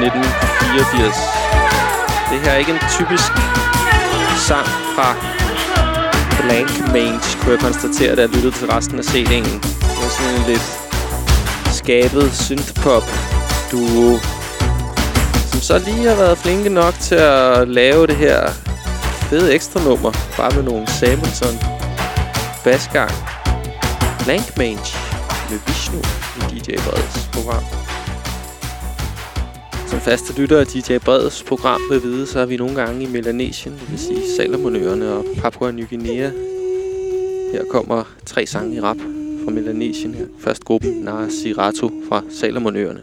1984. Det her er ikke en typisk sang fra Blank Mange, kunne jeg konstatere, da jeg lyttede til resten af CD'en. Det er sådan en lidt skabet synthpop-duo, som så lige har været flinke nok til at lave det her fede ekstra nummer, bare med nogle samples og en basgang. Blank Mange med Vishnu i DJ Breds program. Som faste lytter af DJ Breds program vil vide, så er vi nogle gange i Melanesien, det vil sige Salomonøerne og Papua Ny Guinea. Her kommer 3 sange i rap fra Melanesien her. Først gruppen Nasirato fra Salomonøerne.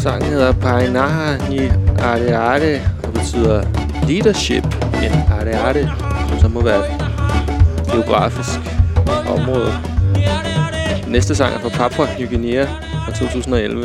Sangen hedder Painaha ni Areare og betyder leadership in Areare, som så må være et geografisk område. Næste sang er fra Papua Ny Guinea fra 2011.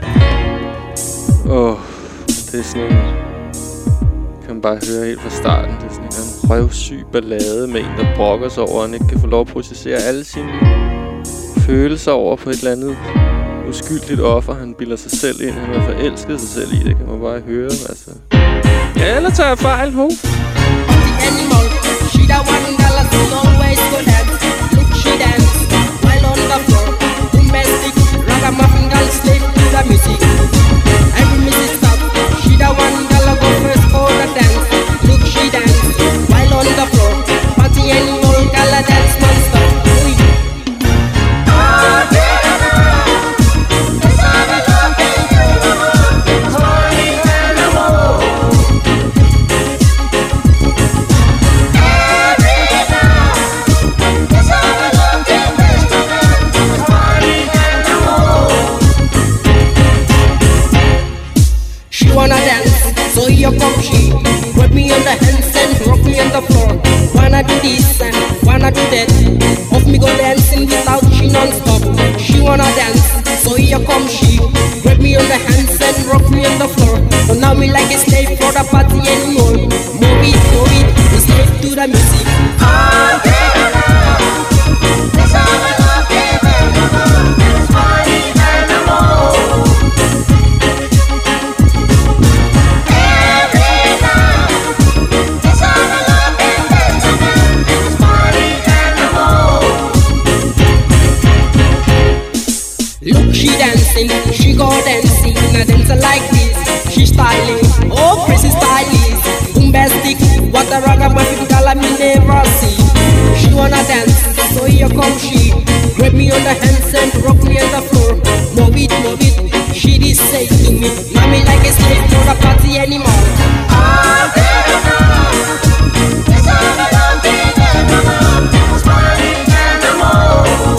Det er sådan en... kan man bare høre helt fra starten. Det er sådan en røvsyg ballade med en, der brokker sig over, at han ikke kan få lov at processere alle sine følelser over på et eller andet uskyldigt offer. Han bilder sig selv ind. Han har forelsket sig selv i det, kan man bare høre. Altså. Ja, eller tager jeg fejl, ho? Animal, she the one that always go dance. Look, she dance while on the floor. Domestic, ragamuffin girl slave to the music. Every music stop, she the one that go first for the dance. Look, she dance while on the floor. Party animal, girl dance non-stop. Wanna dance, so here come she. Grab me on the hands and rock me on the floor. Wanna do this and wanna do that. Off me go dancing without she non-stop. She wanna dance, so here come she. Grab me on the hands and rock me on the floor. Don't know me like a slave for the party anymore. Move it, we slave to the music. Let's have a love, baby, let's party animal. Look, she dancing, she go dancing, a dancer like this. She styling, oh crazy stylist. Bombastic, what a ragamuffin girl I me never see. She wanna dance, so here come she. Grab me on the hands and rock me on the floor. Move it, she did say to me. Mommy like a slave for the party anymore. Ah, baby, let's have a love, baby, let's party animal.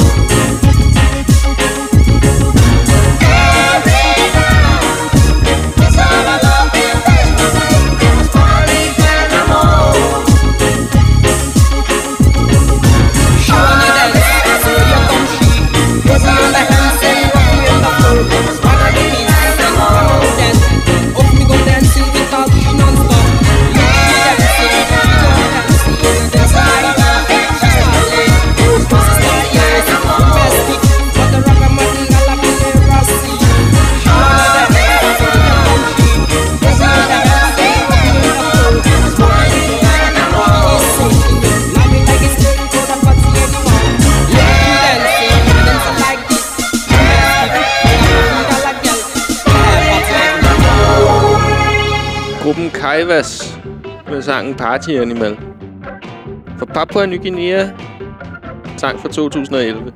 Gruppen Kaivas med sangen Party Animal. For Papua Ny Guinea, sang fra 2011.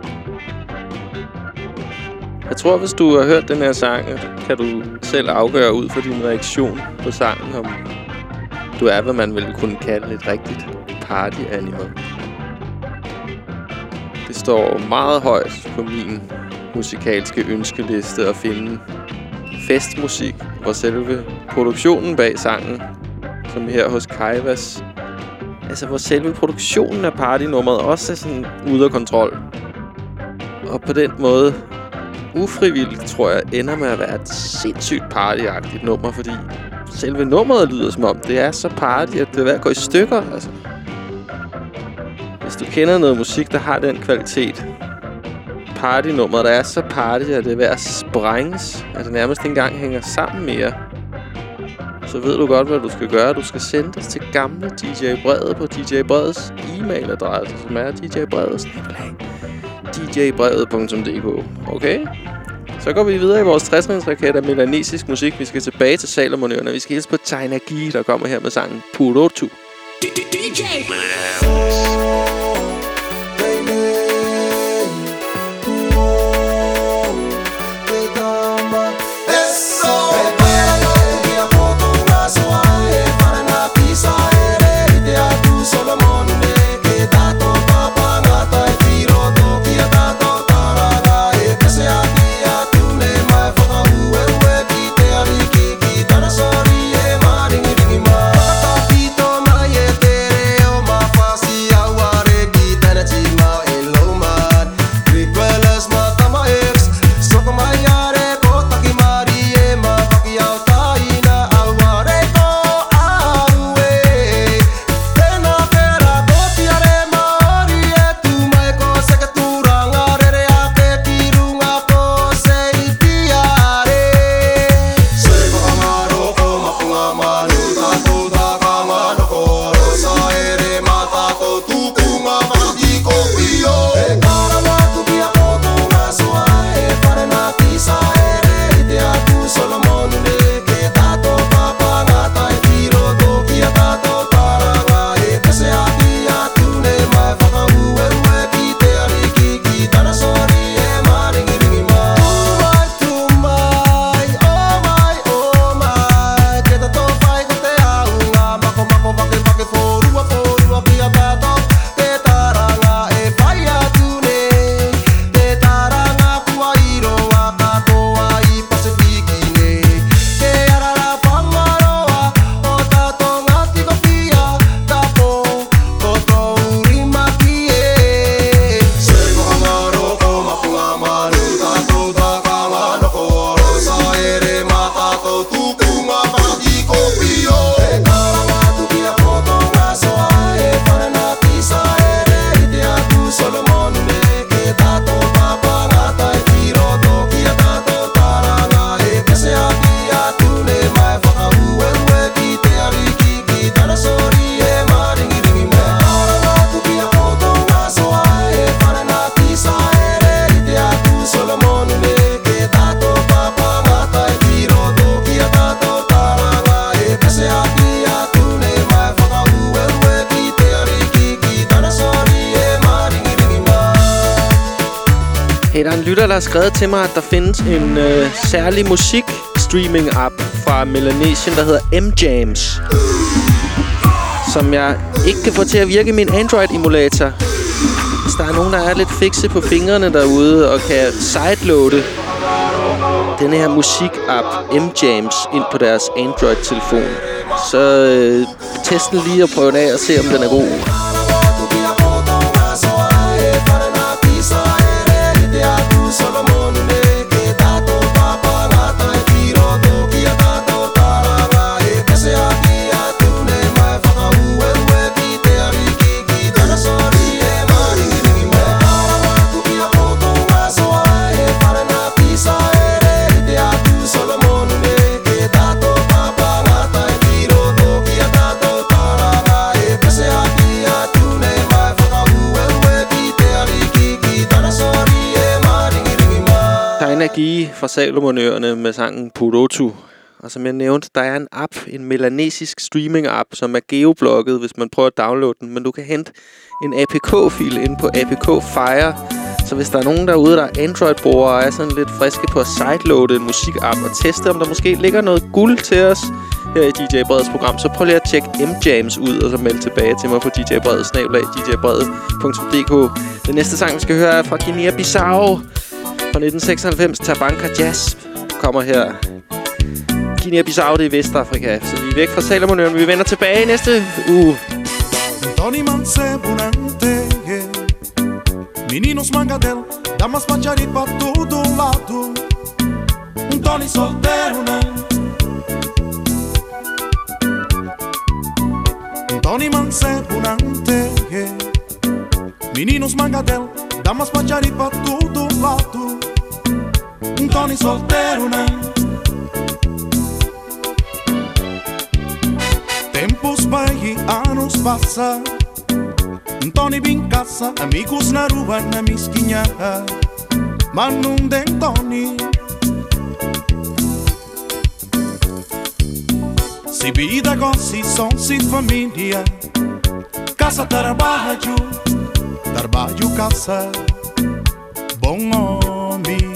Jeg tror, hvis du har hørt den her sang, kan du selv afgøre ud fra din reaktion på sangen, om du er, hvad man ville kunne kalde et rigtigt party animal. Det står meget højt på min musikalske ønskeliste at finde festmusik, hvor selve produktionen bag sangen, som her hos Kaivas, altså hvor selve produktionen af partynummeret også er sådan ude af kontrol. Og på den måde, ufrivilligt, tror jeg, ender med at være et sindssygt partyagtigt nummer, fordi selve nummeret lyder som om, det er så party, at det er ved at gå i stykker, altså. Hvis du kender noget musik, der har den kvalitet, partynummeret, der er så party, at det er ved at sprænges, at det nærmest ikke engang hænger sammen mere, så ved du godt, hvad du skal gøre. Du skal sende det til gamle DJ Brede på DJ Bredes e-mailadresse, som er djbredet@djbredet.dk. Okay? Så går vi videre i vores 60-trinsraket af melanesisk musik. Vi skal tilbage til Salomonøerne. Vi skal hilse på Tainagi, der kommer her med sangen Purotu. DJ! Wewe lytter, der har skrevet til mig, at der findes en særlig musikstreaming-app fra Melanesien, der hedder M-Jams, som jeg ikke kan få til at virke i min Android-emulator. Hvis der er nogen, der er lidt fikse på fingrene derude og kan sideloade denne her musik-app M-Jams ind på deres Android-telefon, så test den lige og prøv den af og se, om den er god. Energi fra Salomonøerne med sangen Purotu. Og som jeg nævnte, der er en app, en melanesisk streaming-app, som er geoblokket, hvis man prøver at downloade den. Men du kan hente en APK-fil ind på APK Fire. Så hvis der er nogen derude, der er Android-brugere og er sådan lidt friske på at sideloade en musik-app og teste, om der måske ligger noget guld til os her i DJ Breds program, så prøv lige at tjekke M-Jams ud og så meld tilbage til mig på djbredet@djbredet.dk. Den næste sang, vi skal høre, er fra Guinea-Bissau. Fra 1996, Tabanca Jazz kommer her. Guinea-Bissau, det er Vestafrika. Så vi er væk fra Salomonøerne, men vi vender tilbage næste uge. Tony Mansebunante, meninos mangadel, damas manjari pra todo lado. Tony solteiro, né? Tony Mansebunante, meninos mangadel, damas manjari pra todo lado. Tony solteiro, né? Tempos vai e anos passa. Tony vem casa, amigos na rua, na mesquinha. Mas não tem Tony. Se vida gosta, som, se família. Casa, trabalho, trabalho, casa. Bom homem.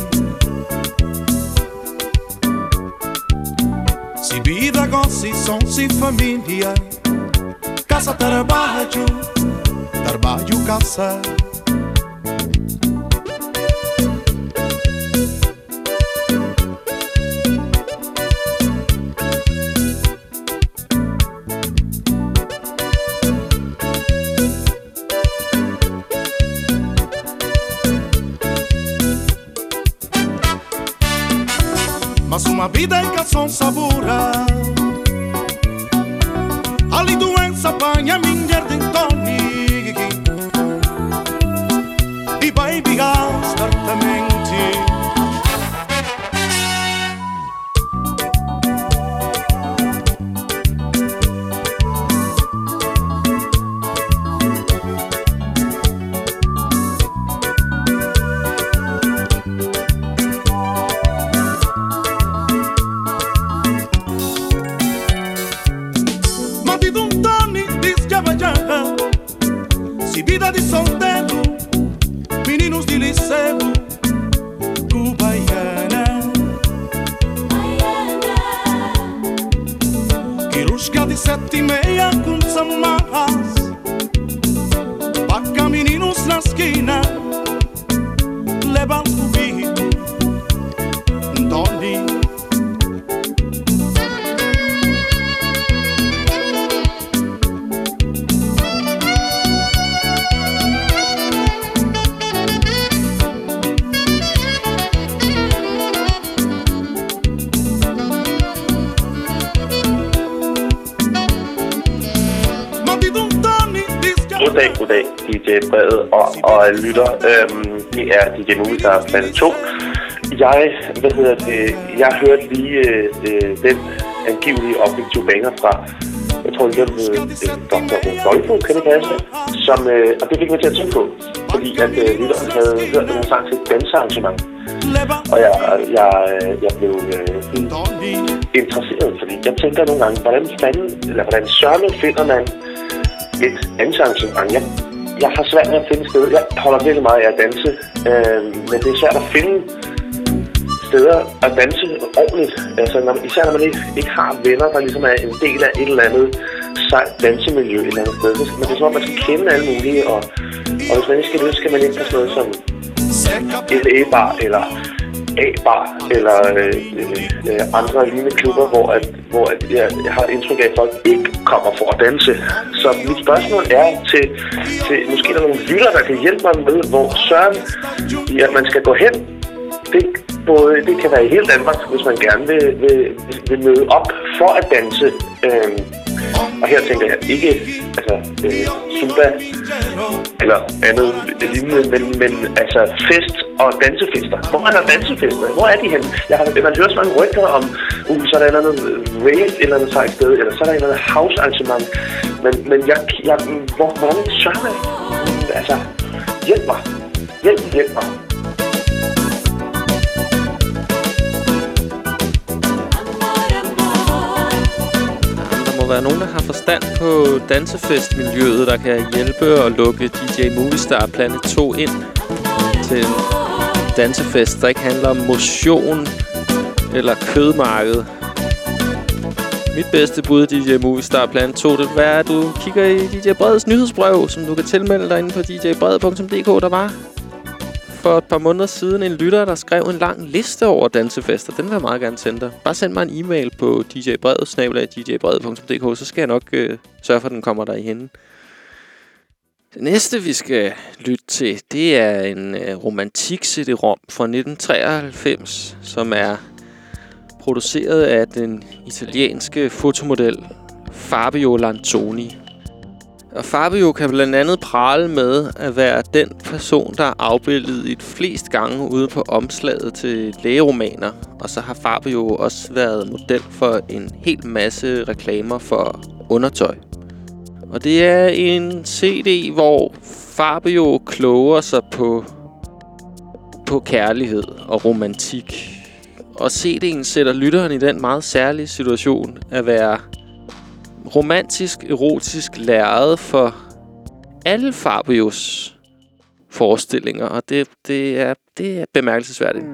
Se vida gosta, som, se família. Casa, trabalho, trabalho, casa. Mas uma vida em canção sabura. Ali doença apanha minha de Tony. E vai brigar certamente. De solteiro, meninos de liceu, Baiana, Quirusca de 7:30 com samarras, vaca meninos na esquina, levam o bico, Tony. Goddag, DJ Brede og lytter. Det er DJ Movistar Band 2. Jeg hørte lige den angivelige objektive banger fra, jeg tror det var Dr. Rolfo, kan det passe? Og det fik mig til at tænke på, fordi at lytteren havde hørt den her sang til et dansearrangement. Og jeg blev interesseret, fordi jeg tænker nogle gange, hvordan søren finder man et dansearrangement, jeg har svært med at finde steder. Jeg holder virkelig meget af at danse, men det er svært at finde steder at danse ordentligt. Altså, især når man ikke har venner, der ligesom er en del af et eller andet sejt dansemiljø et eller andet sted. Men det er som om, man skal kende alle mulige, og hvis man ikke skal det, skal man ind på sådan noget som LA-bar eller A-bar eller andre lignende klubber, hvor jeg har indtryk af, at folk ikke kommer for at danse. Så mit spørgsmål er til måske der er nogle lytter, der kan hjælpe mig med, hvor søren at man skal gå hen. Det kan være i hele Danmark, hvis man gerne vil møde op for at danse. Og her tænker jeg ikke Zumba eller andet lignende, men altså fest og dansefester. Hvor er der dansefester? Hvor er de henne? Man hører så mange rygter om, så er der et eller andet rave et eller andet sejt sted, eller så er der et eller andet house-arrangement. Men hvordan sørger man? Altså, hjælp mig. Hjælp mig. Der må være nogen, der har forstand på dansefestmiljøet, der kan hjælpe og lukke DJ Movistar Planet 2 ind til en dansefest, der ikke handler om motion eller kødmarked. Mit bedste bud, DJ Movistar Planet 2, det vil være, at du kigger i DJ Breds nyhedsbrev, som du kan tilmelde dig inde på djbred.dk. Der var for et par måneder siden en lytter, der skrev en lang liste over dansefester. Den vil jeg meget gerne sende dig. Bare send mig en e-mail på djbred@djbred.dk, så skal jeg nok sørge for, at den kommer der i hende. Det næste, vi skal lytte til, det er en romantik CD-rom fra 1993, som er produceret af den italienske fotomodel Fabio Lanzoni. Og Fabio kan blandt andet prale med at være den person, der er afbildet flest gange ude på omslaget til lægeromaner. Og så har Fabio også været model for en hel masse reklamer for undertøj. Og det er en CD, hvor Fabio kloger sig på kærlighed og romantik. Og CD'en sætter lytteren i den meget særlige situation at være romantisk, erotisk lærred for alle Fabios forestillinger, og det er bemærkelsesværdigt.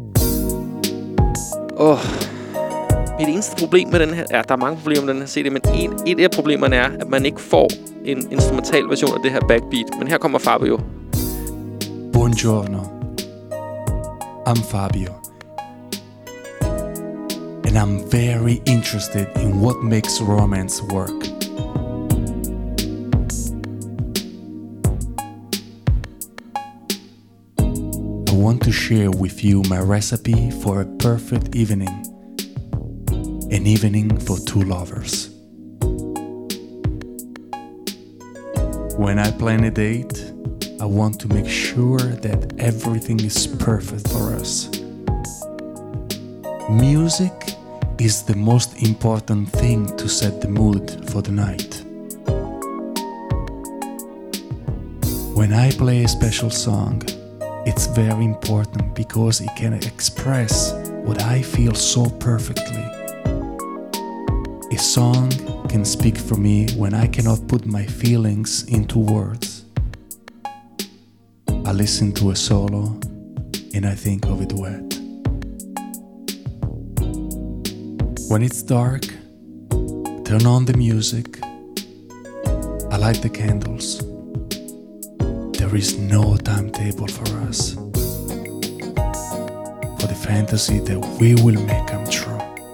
Mit eneste problem med den her... Ja, der er mange problemer med den her CD, men et af problemerne er, at man ikke får en instrumental version af det her backbeat. Men her kommer Fabio. Buongiorno. I'm Fabio. And I'm very interested in what makes romance work. I want to share with you my recipe for a perfect evening. An evening for two lovers. When I plan a date, I want to make sure that everything is perfect for us. Music is the most important thing to set the mood for the night. When I play a special song, it's very important because it can express what I feel so perfectly. A song can speak for me when I cannot put my feelings into words. I listen to a solo and I think of a duet. When it's dark, turn on the music. I light the candles. There is no timetable for us, for the fantasy that we will make come true.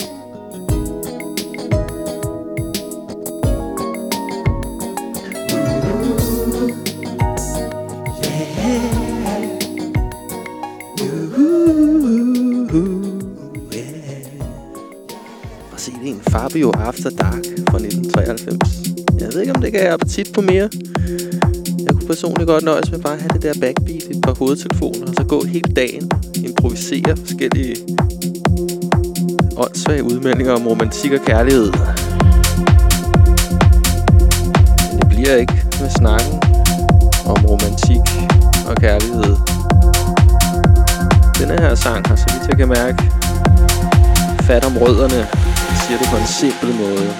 Fabio After Dark fra 1993. Jeg ved ikke, om det gav appetit på mere. Jeg kunne personligt godt nøjes med bare at have det der backbeat, et par hovedtelefoner, og så gå hele dagen, improvisere forskellige åndssvage udmeldinger om romantik og kærlighed. Men det bliver ikke med snakken om romantik og kærlighed. Denne her sang har, så vidt jeg kan mærke, fat om rødderne. Jeg siger det på en simpel måde.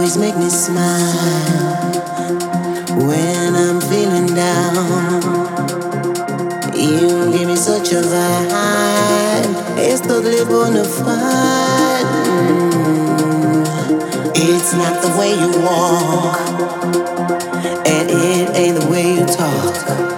always make me smile when I'm feeling down. You give me such a vibe, it's totally bonafide. It's not the way you walk, and it ain't the way you talk.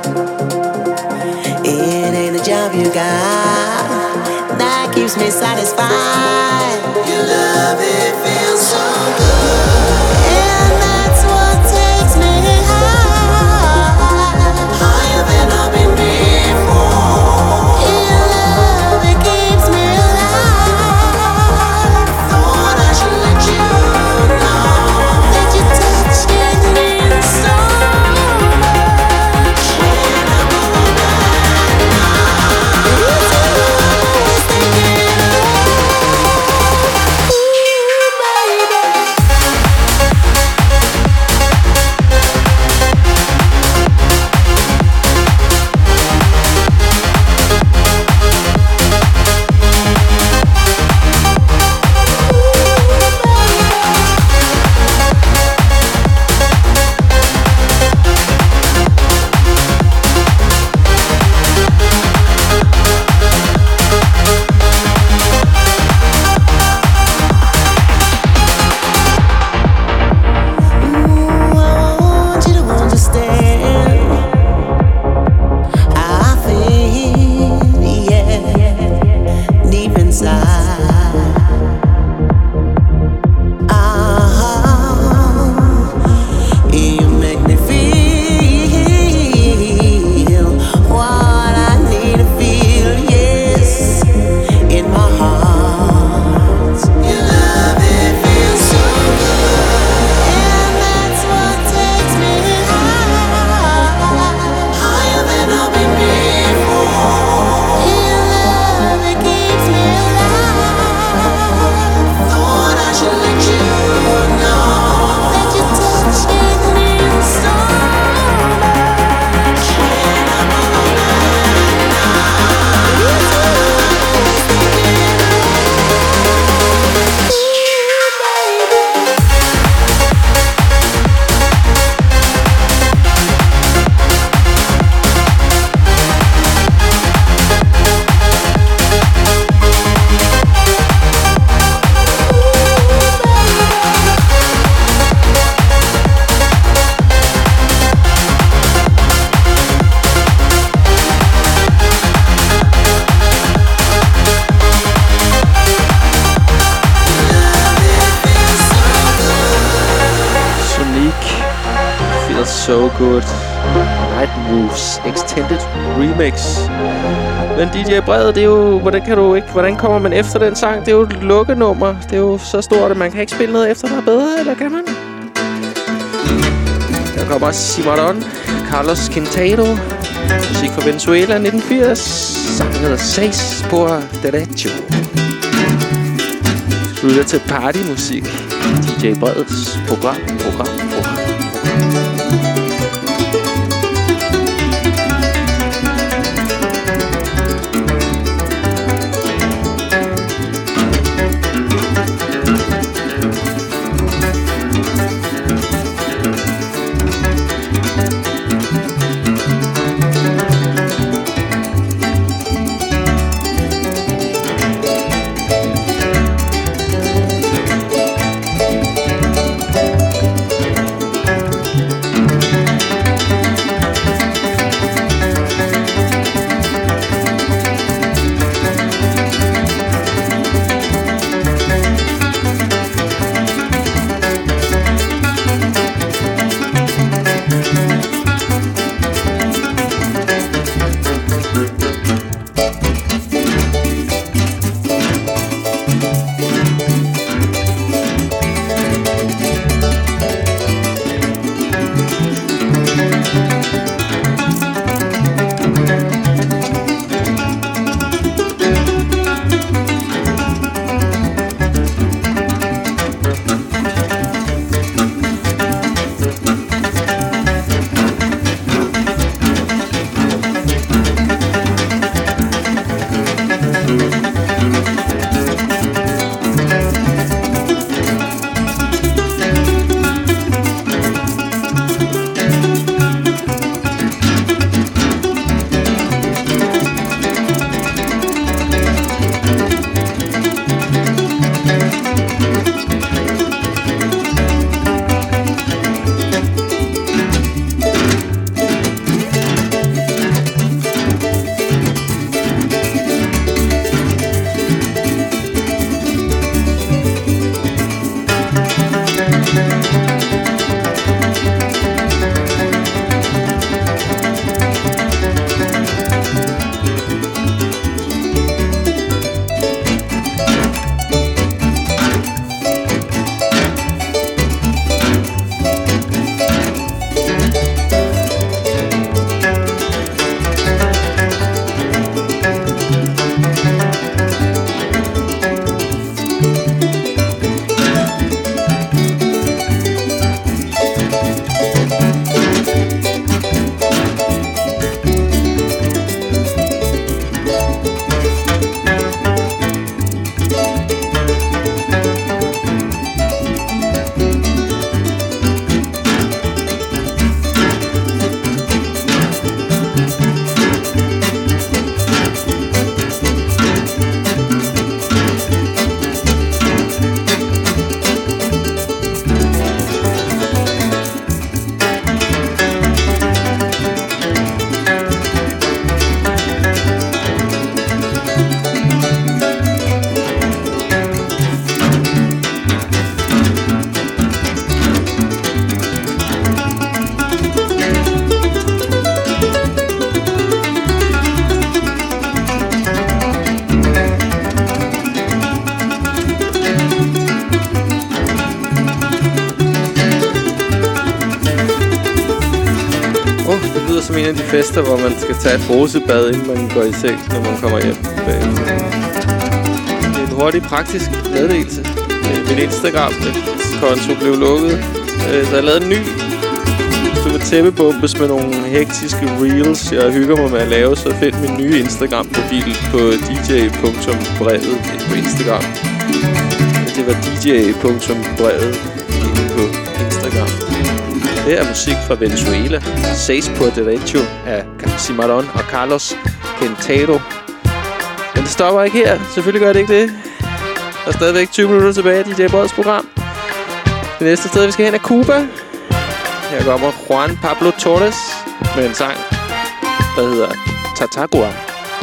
It ain't the job you got that keeps me satisfied. Your love, it feels so good, and that's what takes me high, higher than I've been before. Your love, it keeps me alive. Thought I should let you know that your touch can mean so much. When I'm alone at night, it's always thinking of you, baby. So Good. Night Moves Extended Remix. Men DJ Brede, det er jo... Hvordan kommer man efter den sang? Det er jo et lukkenummer. Det er jo så stort, at man kan ikke spille noget efter, der er bedre, eller kan man? Der kommer også Cimarron, Carlos Quintado, musik fra Venezuela 1980. Sangen hedder Seis por Derecho. Slutter til partymusik. DJ Bredes program. lyder som en af de fester, hvor man skal tage et brusebad, inden man går i seng, når man kommer hjem bagefter. Det er en hurtig, praktisk meddelelse. Min Instagram-konto blev lukket, så jeg lavede en ny. Hvis du vil tæppebombes med nogle hektiske reels, jeg hygger mig med at lave, så find min nye Instagram-profil på dj.brevet på Instagram. Det var dj.brevet på Instagram. Det er musik fra Venezuela. Seis por Derecho af Cimarron og Carlos Pintado. Men det stopper ikke her. Selvfølgelig gør det ikke det. Der er stadigvæk 20 minutter tilbage af DJ Breds program. Det næste sted, vi skal hen, er Cuba. Her kommer Juan Pablo Torres med en sang, der hedder Tatagua.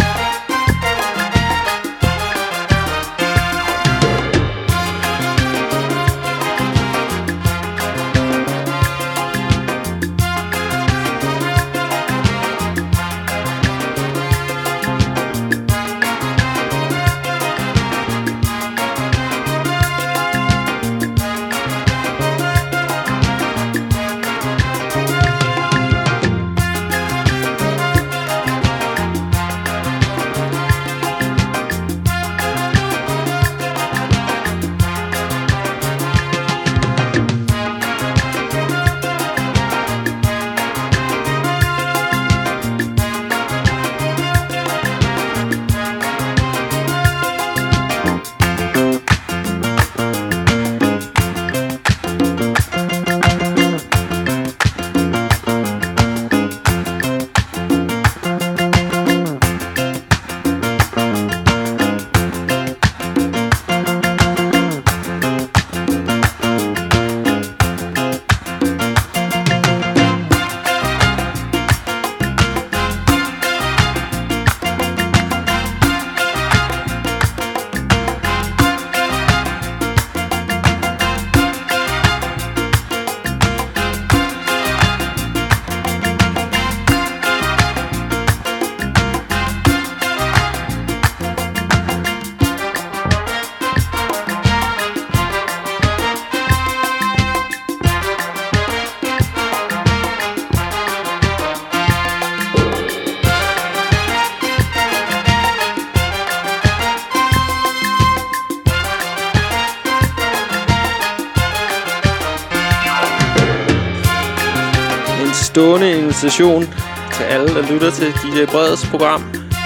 Stående invitation til alle, der lytter til DJ Breds program.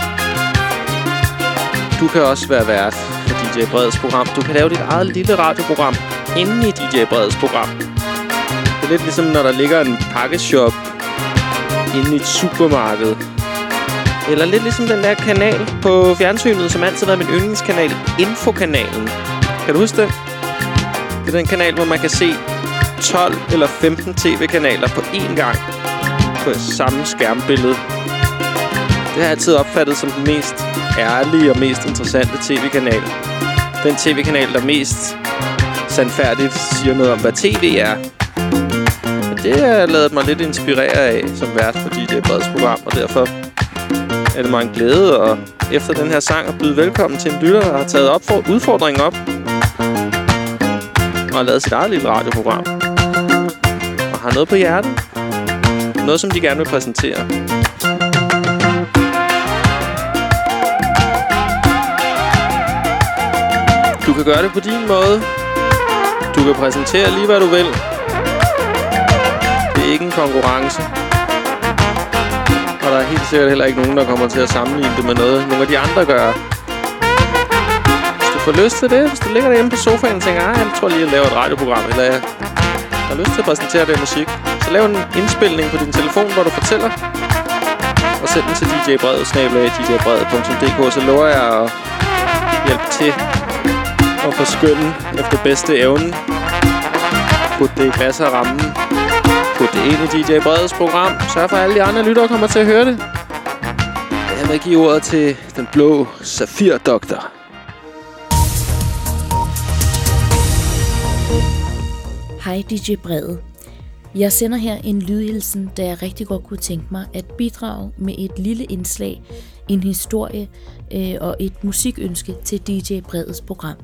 Du kan også være vært for DJ Breds program. Du kan lave dit eget lille radioprogram inde i DJ Breds program. Det er lidt ligesom, når der ligger en pakkeshop inde i et supermarked. Eller lidt ligesom den der kanal på fjernsynet, som altid har været min yndlingskanal, Infokanalen. Kan du huske det? Det er den kanal, hvor man kan se 12 eller 15 tv-kanaler på én gang på samme skærmbillede. Det har jeg altid opfattet som den mest ærlige og mest interessante tv-kanal. Den tv-kanal, der mest sandfærdigt siger noget om, hvad tv er. Og det har jeg ladet mig lidt inspirere af som vært for DJ Breds program, og derfor er det mig en glæde og efter den her sang at byde velkommen til en lytter, der har taget udfordringen op og har lavet sit eget lille radioprogram. Og har noget på hjertet. Noget, som de gerne vil præsentere. Du kan gøre det på din måde. Du kan præsentere lige, hvad du vil. Det er ikke en konkurrence. Og der er helt sikkert heller ikke nogen, der kommer til at sammenligne det med noget, nogle af de andre gør. Hvis du får lyst til det, hvis du ligger derhjemme på sofaen og tænker, jeg tror lige, at lave et radioprogram, eller jeg har lyst til at præsentere den musik, så lav en indspilning på din telefon, hvor du fortæller, og send den til djbred@djbred.dk, så lover jeg at hjælpe til at forskønne efter bedste evne. Put det i glas og rammen. Put det ind i DJ Breds program. Sørg for, at alle de andre lyttere kommer til at høre det. Jeg vil give ordet til den blå Safir-doktor. Hej DJ Brede. Jeg sender her en lydhilsen, da jeg rigtig godt kunne tænke mig at bidrage med et lille indslag, en historie og et musikønske til DJ Bredes program.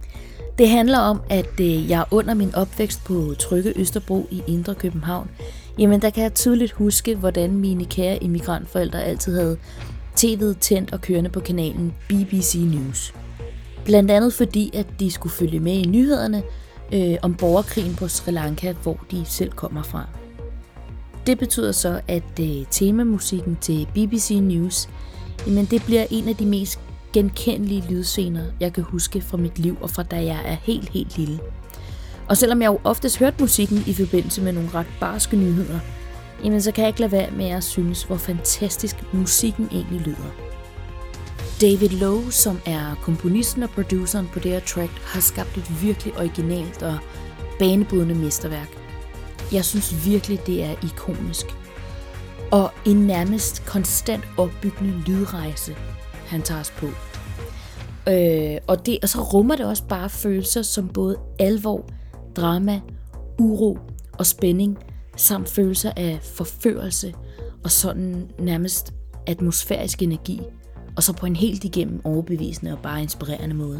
Det handler om, at jeg under min opvækst på Trygge Østerbro i Indre København Jamen, der kan jeg tydeligt huske, hvordan mine kære immigrantforældre altid havde tv'et tændt og kørende på kanalen BBC News. Blandt andet fordi, at de skulle følge med i nyhederne om borgerkrigen på Sri Lanka, hvor de selv kommer fra. Det betyder så, at temamusikken til BBC News, jamen det bliver en af de mest genkendelige lydscener, jeg kan huske fra mit liv og fra da jeg er helt lille. Og selvom jeg jo oftest hørt musikken i forbindelse med nogle ret barske nyheder, jamen så kan jeg ikke lade være med at synes, hvor fantastisk musikken egentlig lyder. David Lowe, som er komponisten og produceren på det her track, har skabt et virkelig originalt og banebrydende mesterværk. Jeg synes virkelig, det er ikonisk. Og en nærmest konstant opbyggende lydrejse, han tager os på. Og så rummer det også bare følelser som både alvor, drama, uro og spænding, samt følelser af forførelse og sådan nærmest atmosfærisk energi, og så på en helt igennem overbevisende og bare inspirerende måde.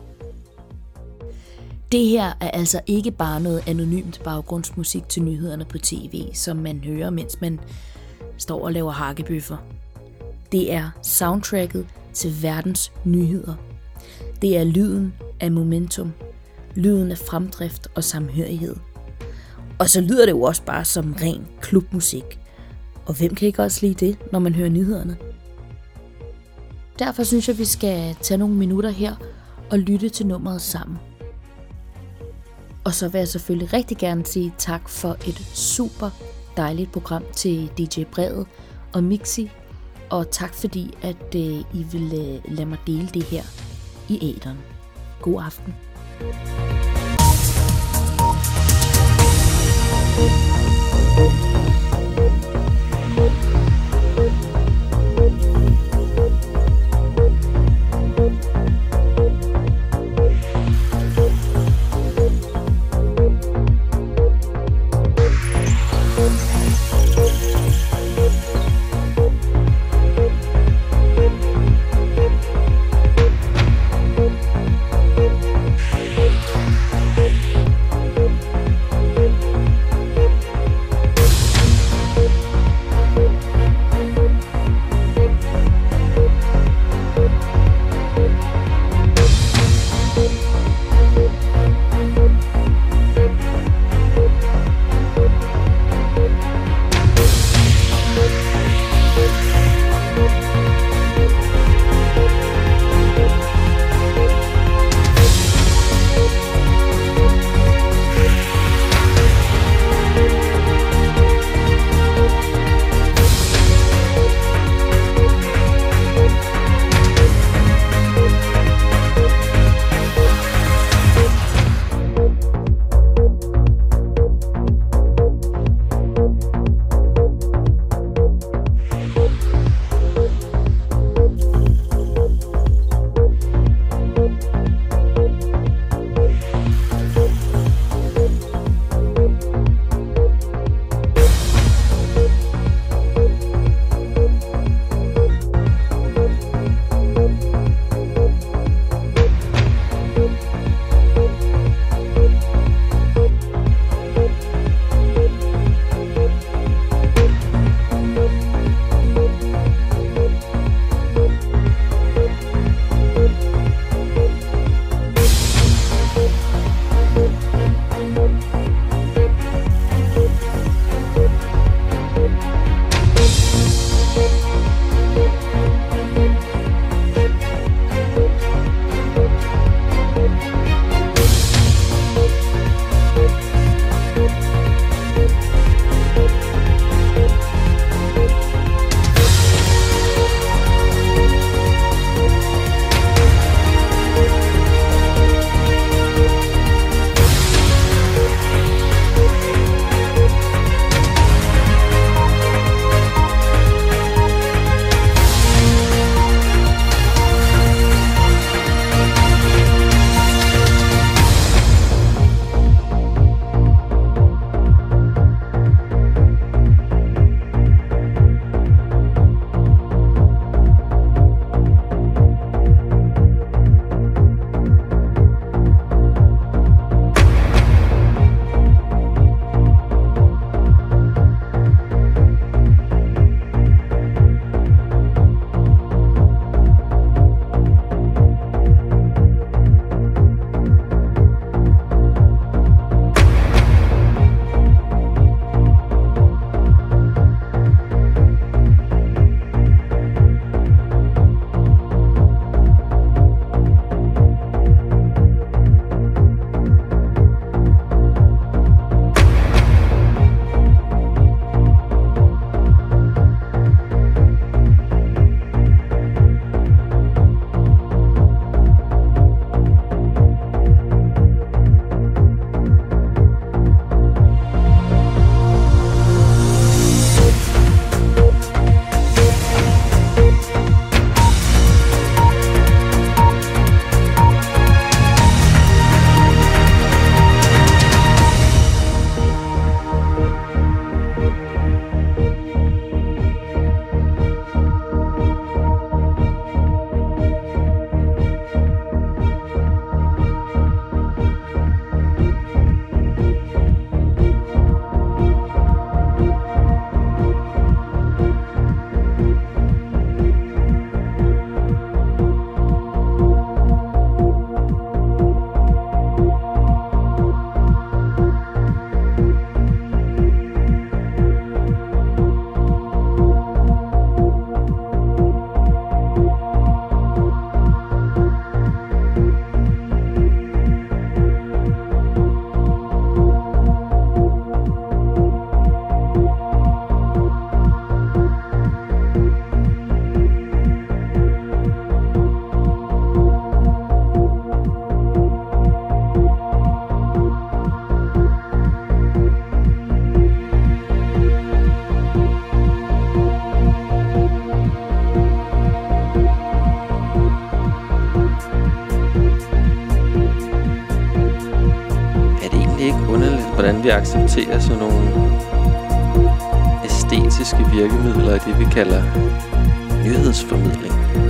Det her er altså ikke bare noget anonymt baggrundsmusik til nyhederne på tv, som man hører, mens man står og laver hakkebøffer. Det er soundtracket til verdens nyheder. Det er lyden af momentum, lyden af fremdrift og samhørighed. Og så lyder det jo også bare som ren klubmusik. Og hvem kan ikke også lide det, når man hører nyhederne? Derfor synes jeg, vi skal tage nogle minutter her og lytte til nummeret sammen. Og så vil jeg selvfølgelig rigtig gerne sige tak for et super dejligt program til DJ Brevet og Mixi. Og tak fordi, at I vil lade mig dele det her i æteren. God aften. vi accepterer sådan nogle æstetiske virkemidler i det, vi kalder nyhedsformidling.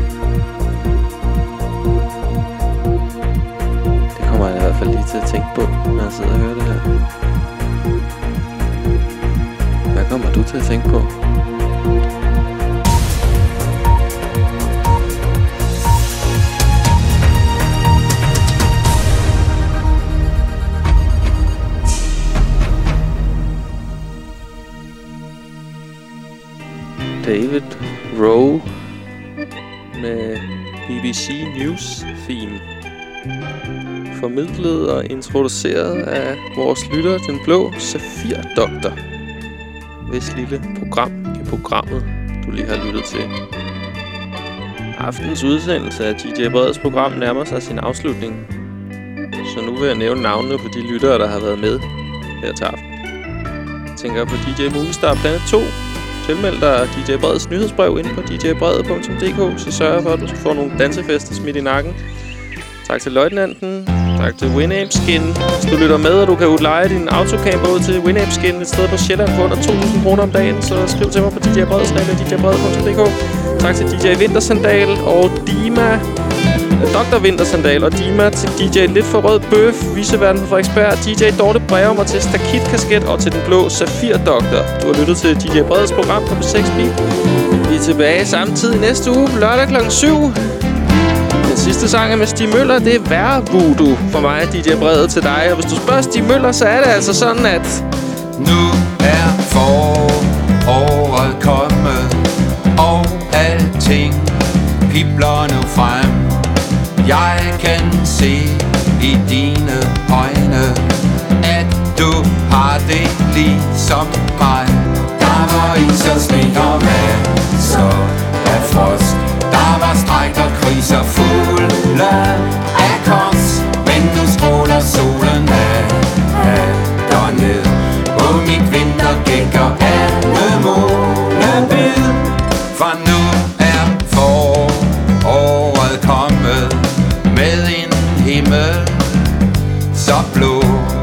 Det kommer jeg i hvert fald lige til at tænke på, når jeg sidder og hører det her. Hvad kommer du til at tænke på? David Rowe med BBC News theme. Formidlet og introduceret af vores lytter, den blå Safir-doktor. Hvis lille program i programmet, du lige har lyttet til. Aftens udsendelse af DJ Breds program nærmer sig sin afslutning. Så nu vil jeg nævne navnene på de lyttere, der har været med her til aften. Jeg tænker på DJ Movistar Planet 2. Tilmeld dig DJ Breds nyhedsbrev inde på djbrede.dk, så sørg for, at du får nogle dansefester smidt i nakken. Tak til løjtnanten. Tak til Winamp Skin. Hvis du lytter med, og du kan udleje din autocamper ud til Winamp Skin et sted på Sjælland for under 2.000 kroner om dagen, så skriv til mig på djbrede.dk. Tak til DJ Vintersandal og Dima. Dr. Vintersandal og Dima, til DJ Lidt for Rød Bøf, viceverden på Frederiksberg, DJ Dorte Breum og til Stakit Kasket og til den blå Safir-doktor. Du har lyttet til DJ Breds program på 6 Beat. Vi er tilbage samme tid næste uge, lørdag kl. 7. Den sidste sang er med Stig Møller, det er Værre Voodoo for mig, DJ Brede, til dig. Og hvis du spørger Stig Møller, så er det altså sådan, at nu er foråret kommet, og alting pibler nu frem. Jeg kan se i dine øjne, at du har det ligesom mig. Der var is og sne og masser af frost. Der var stræk og kriser fulde af kors. Men nu stråler solen af derned på mit vintergæk og anemone-bid. For nu er foråret kommet med en himmel så blå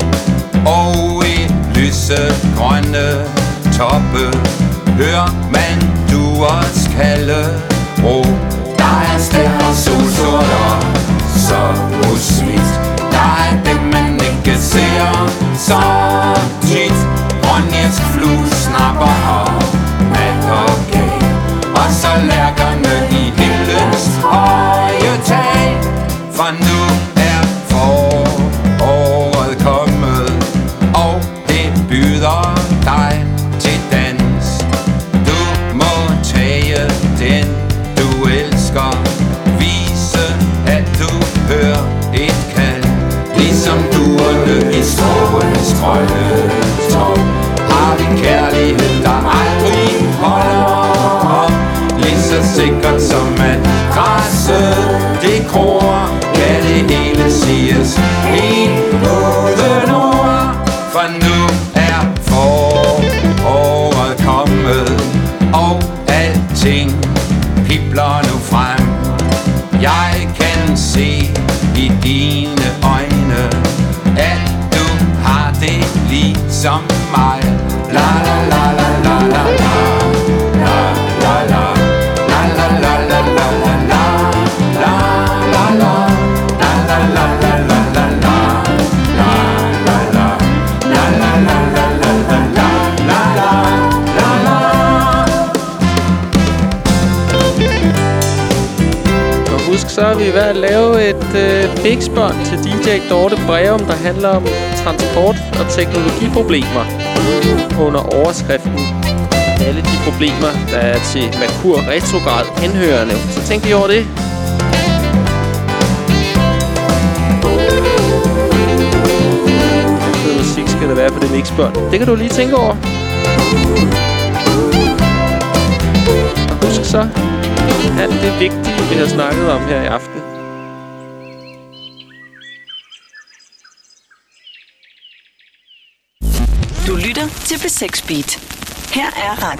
og i lysegrønne toppe hører man duers kalde ro. Der er stær og solsorter så usvigt. Der er dem man ikke ser så tit. Grønjæsk flue snapper op nat og gag, og så lærkerne i himlens høje tag. For nu er foråret kommet, og det byder dig til dans. Du må tage den du elsker, vise at du hører et kald. Ligesom duerne i stråens grønne top, har vi kærlighed der aldrig holder op. Lige så sikkert som at græsset det gror, kan det hele siges helt uden ord. For nu er foråret kommet, og alting pibler nu frem. Jeg kan se i dine øjne, at du har det ligesom mig. La la la la la la la la la la la la la la la la la la la. Husk, så er vi ved at lave et mixbånd til DJ Dorte Breum, der handler om transport og teknologiproblemer under overskriften alle de problemer, der er til Merkur retrograd henhørende. Så tænk lige over det. Hvilken musik skal der være på det mixbånd? Det kan du lige tænke over. Og husk så, alt det vigtige, vi har snakket om her i aften. Du lytter til P6 Beat. Her er Radio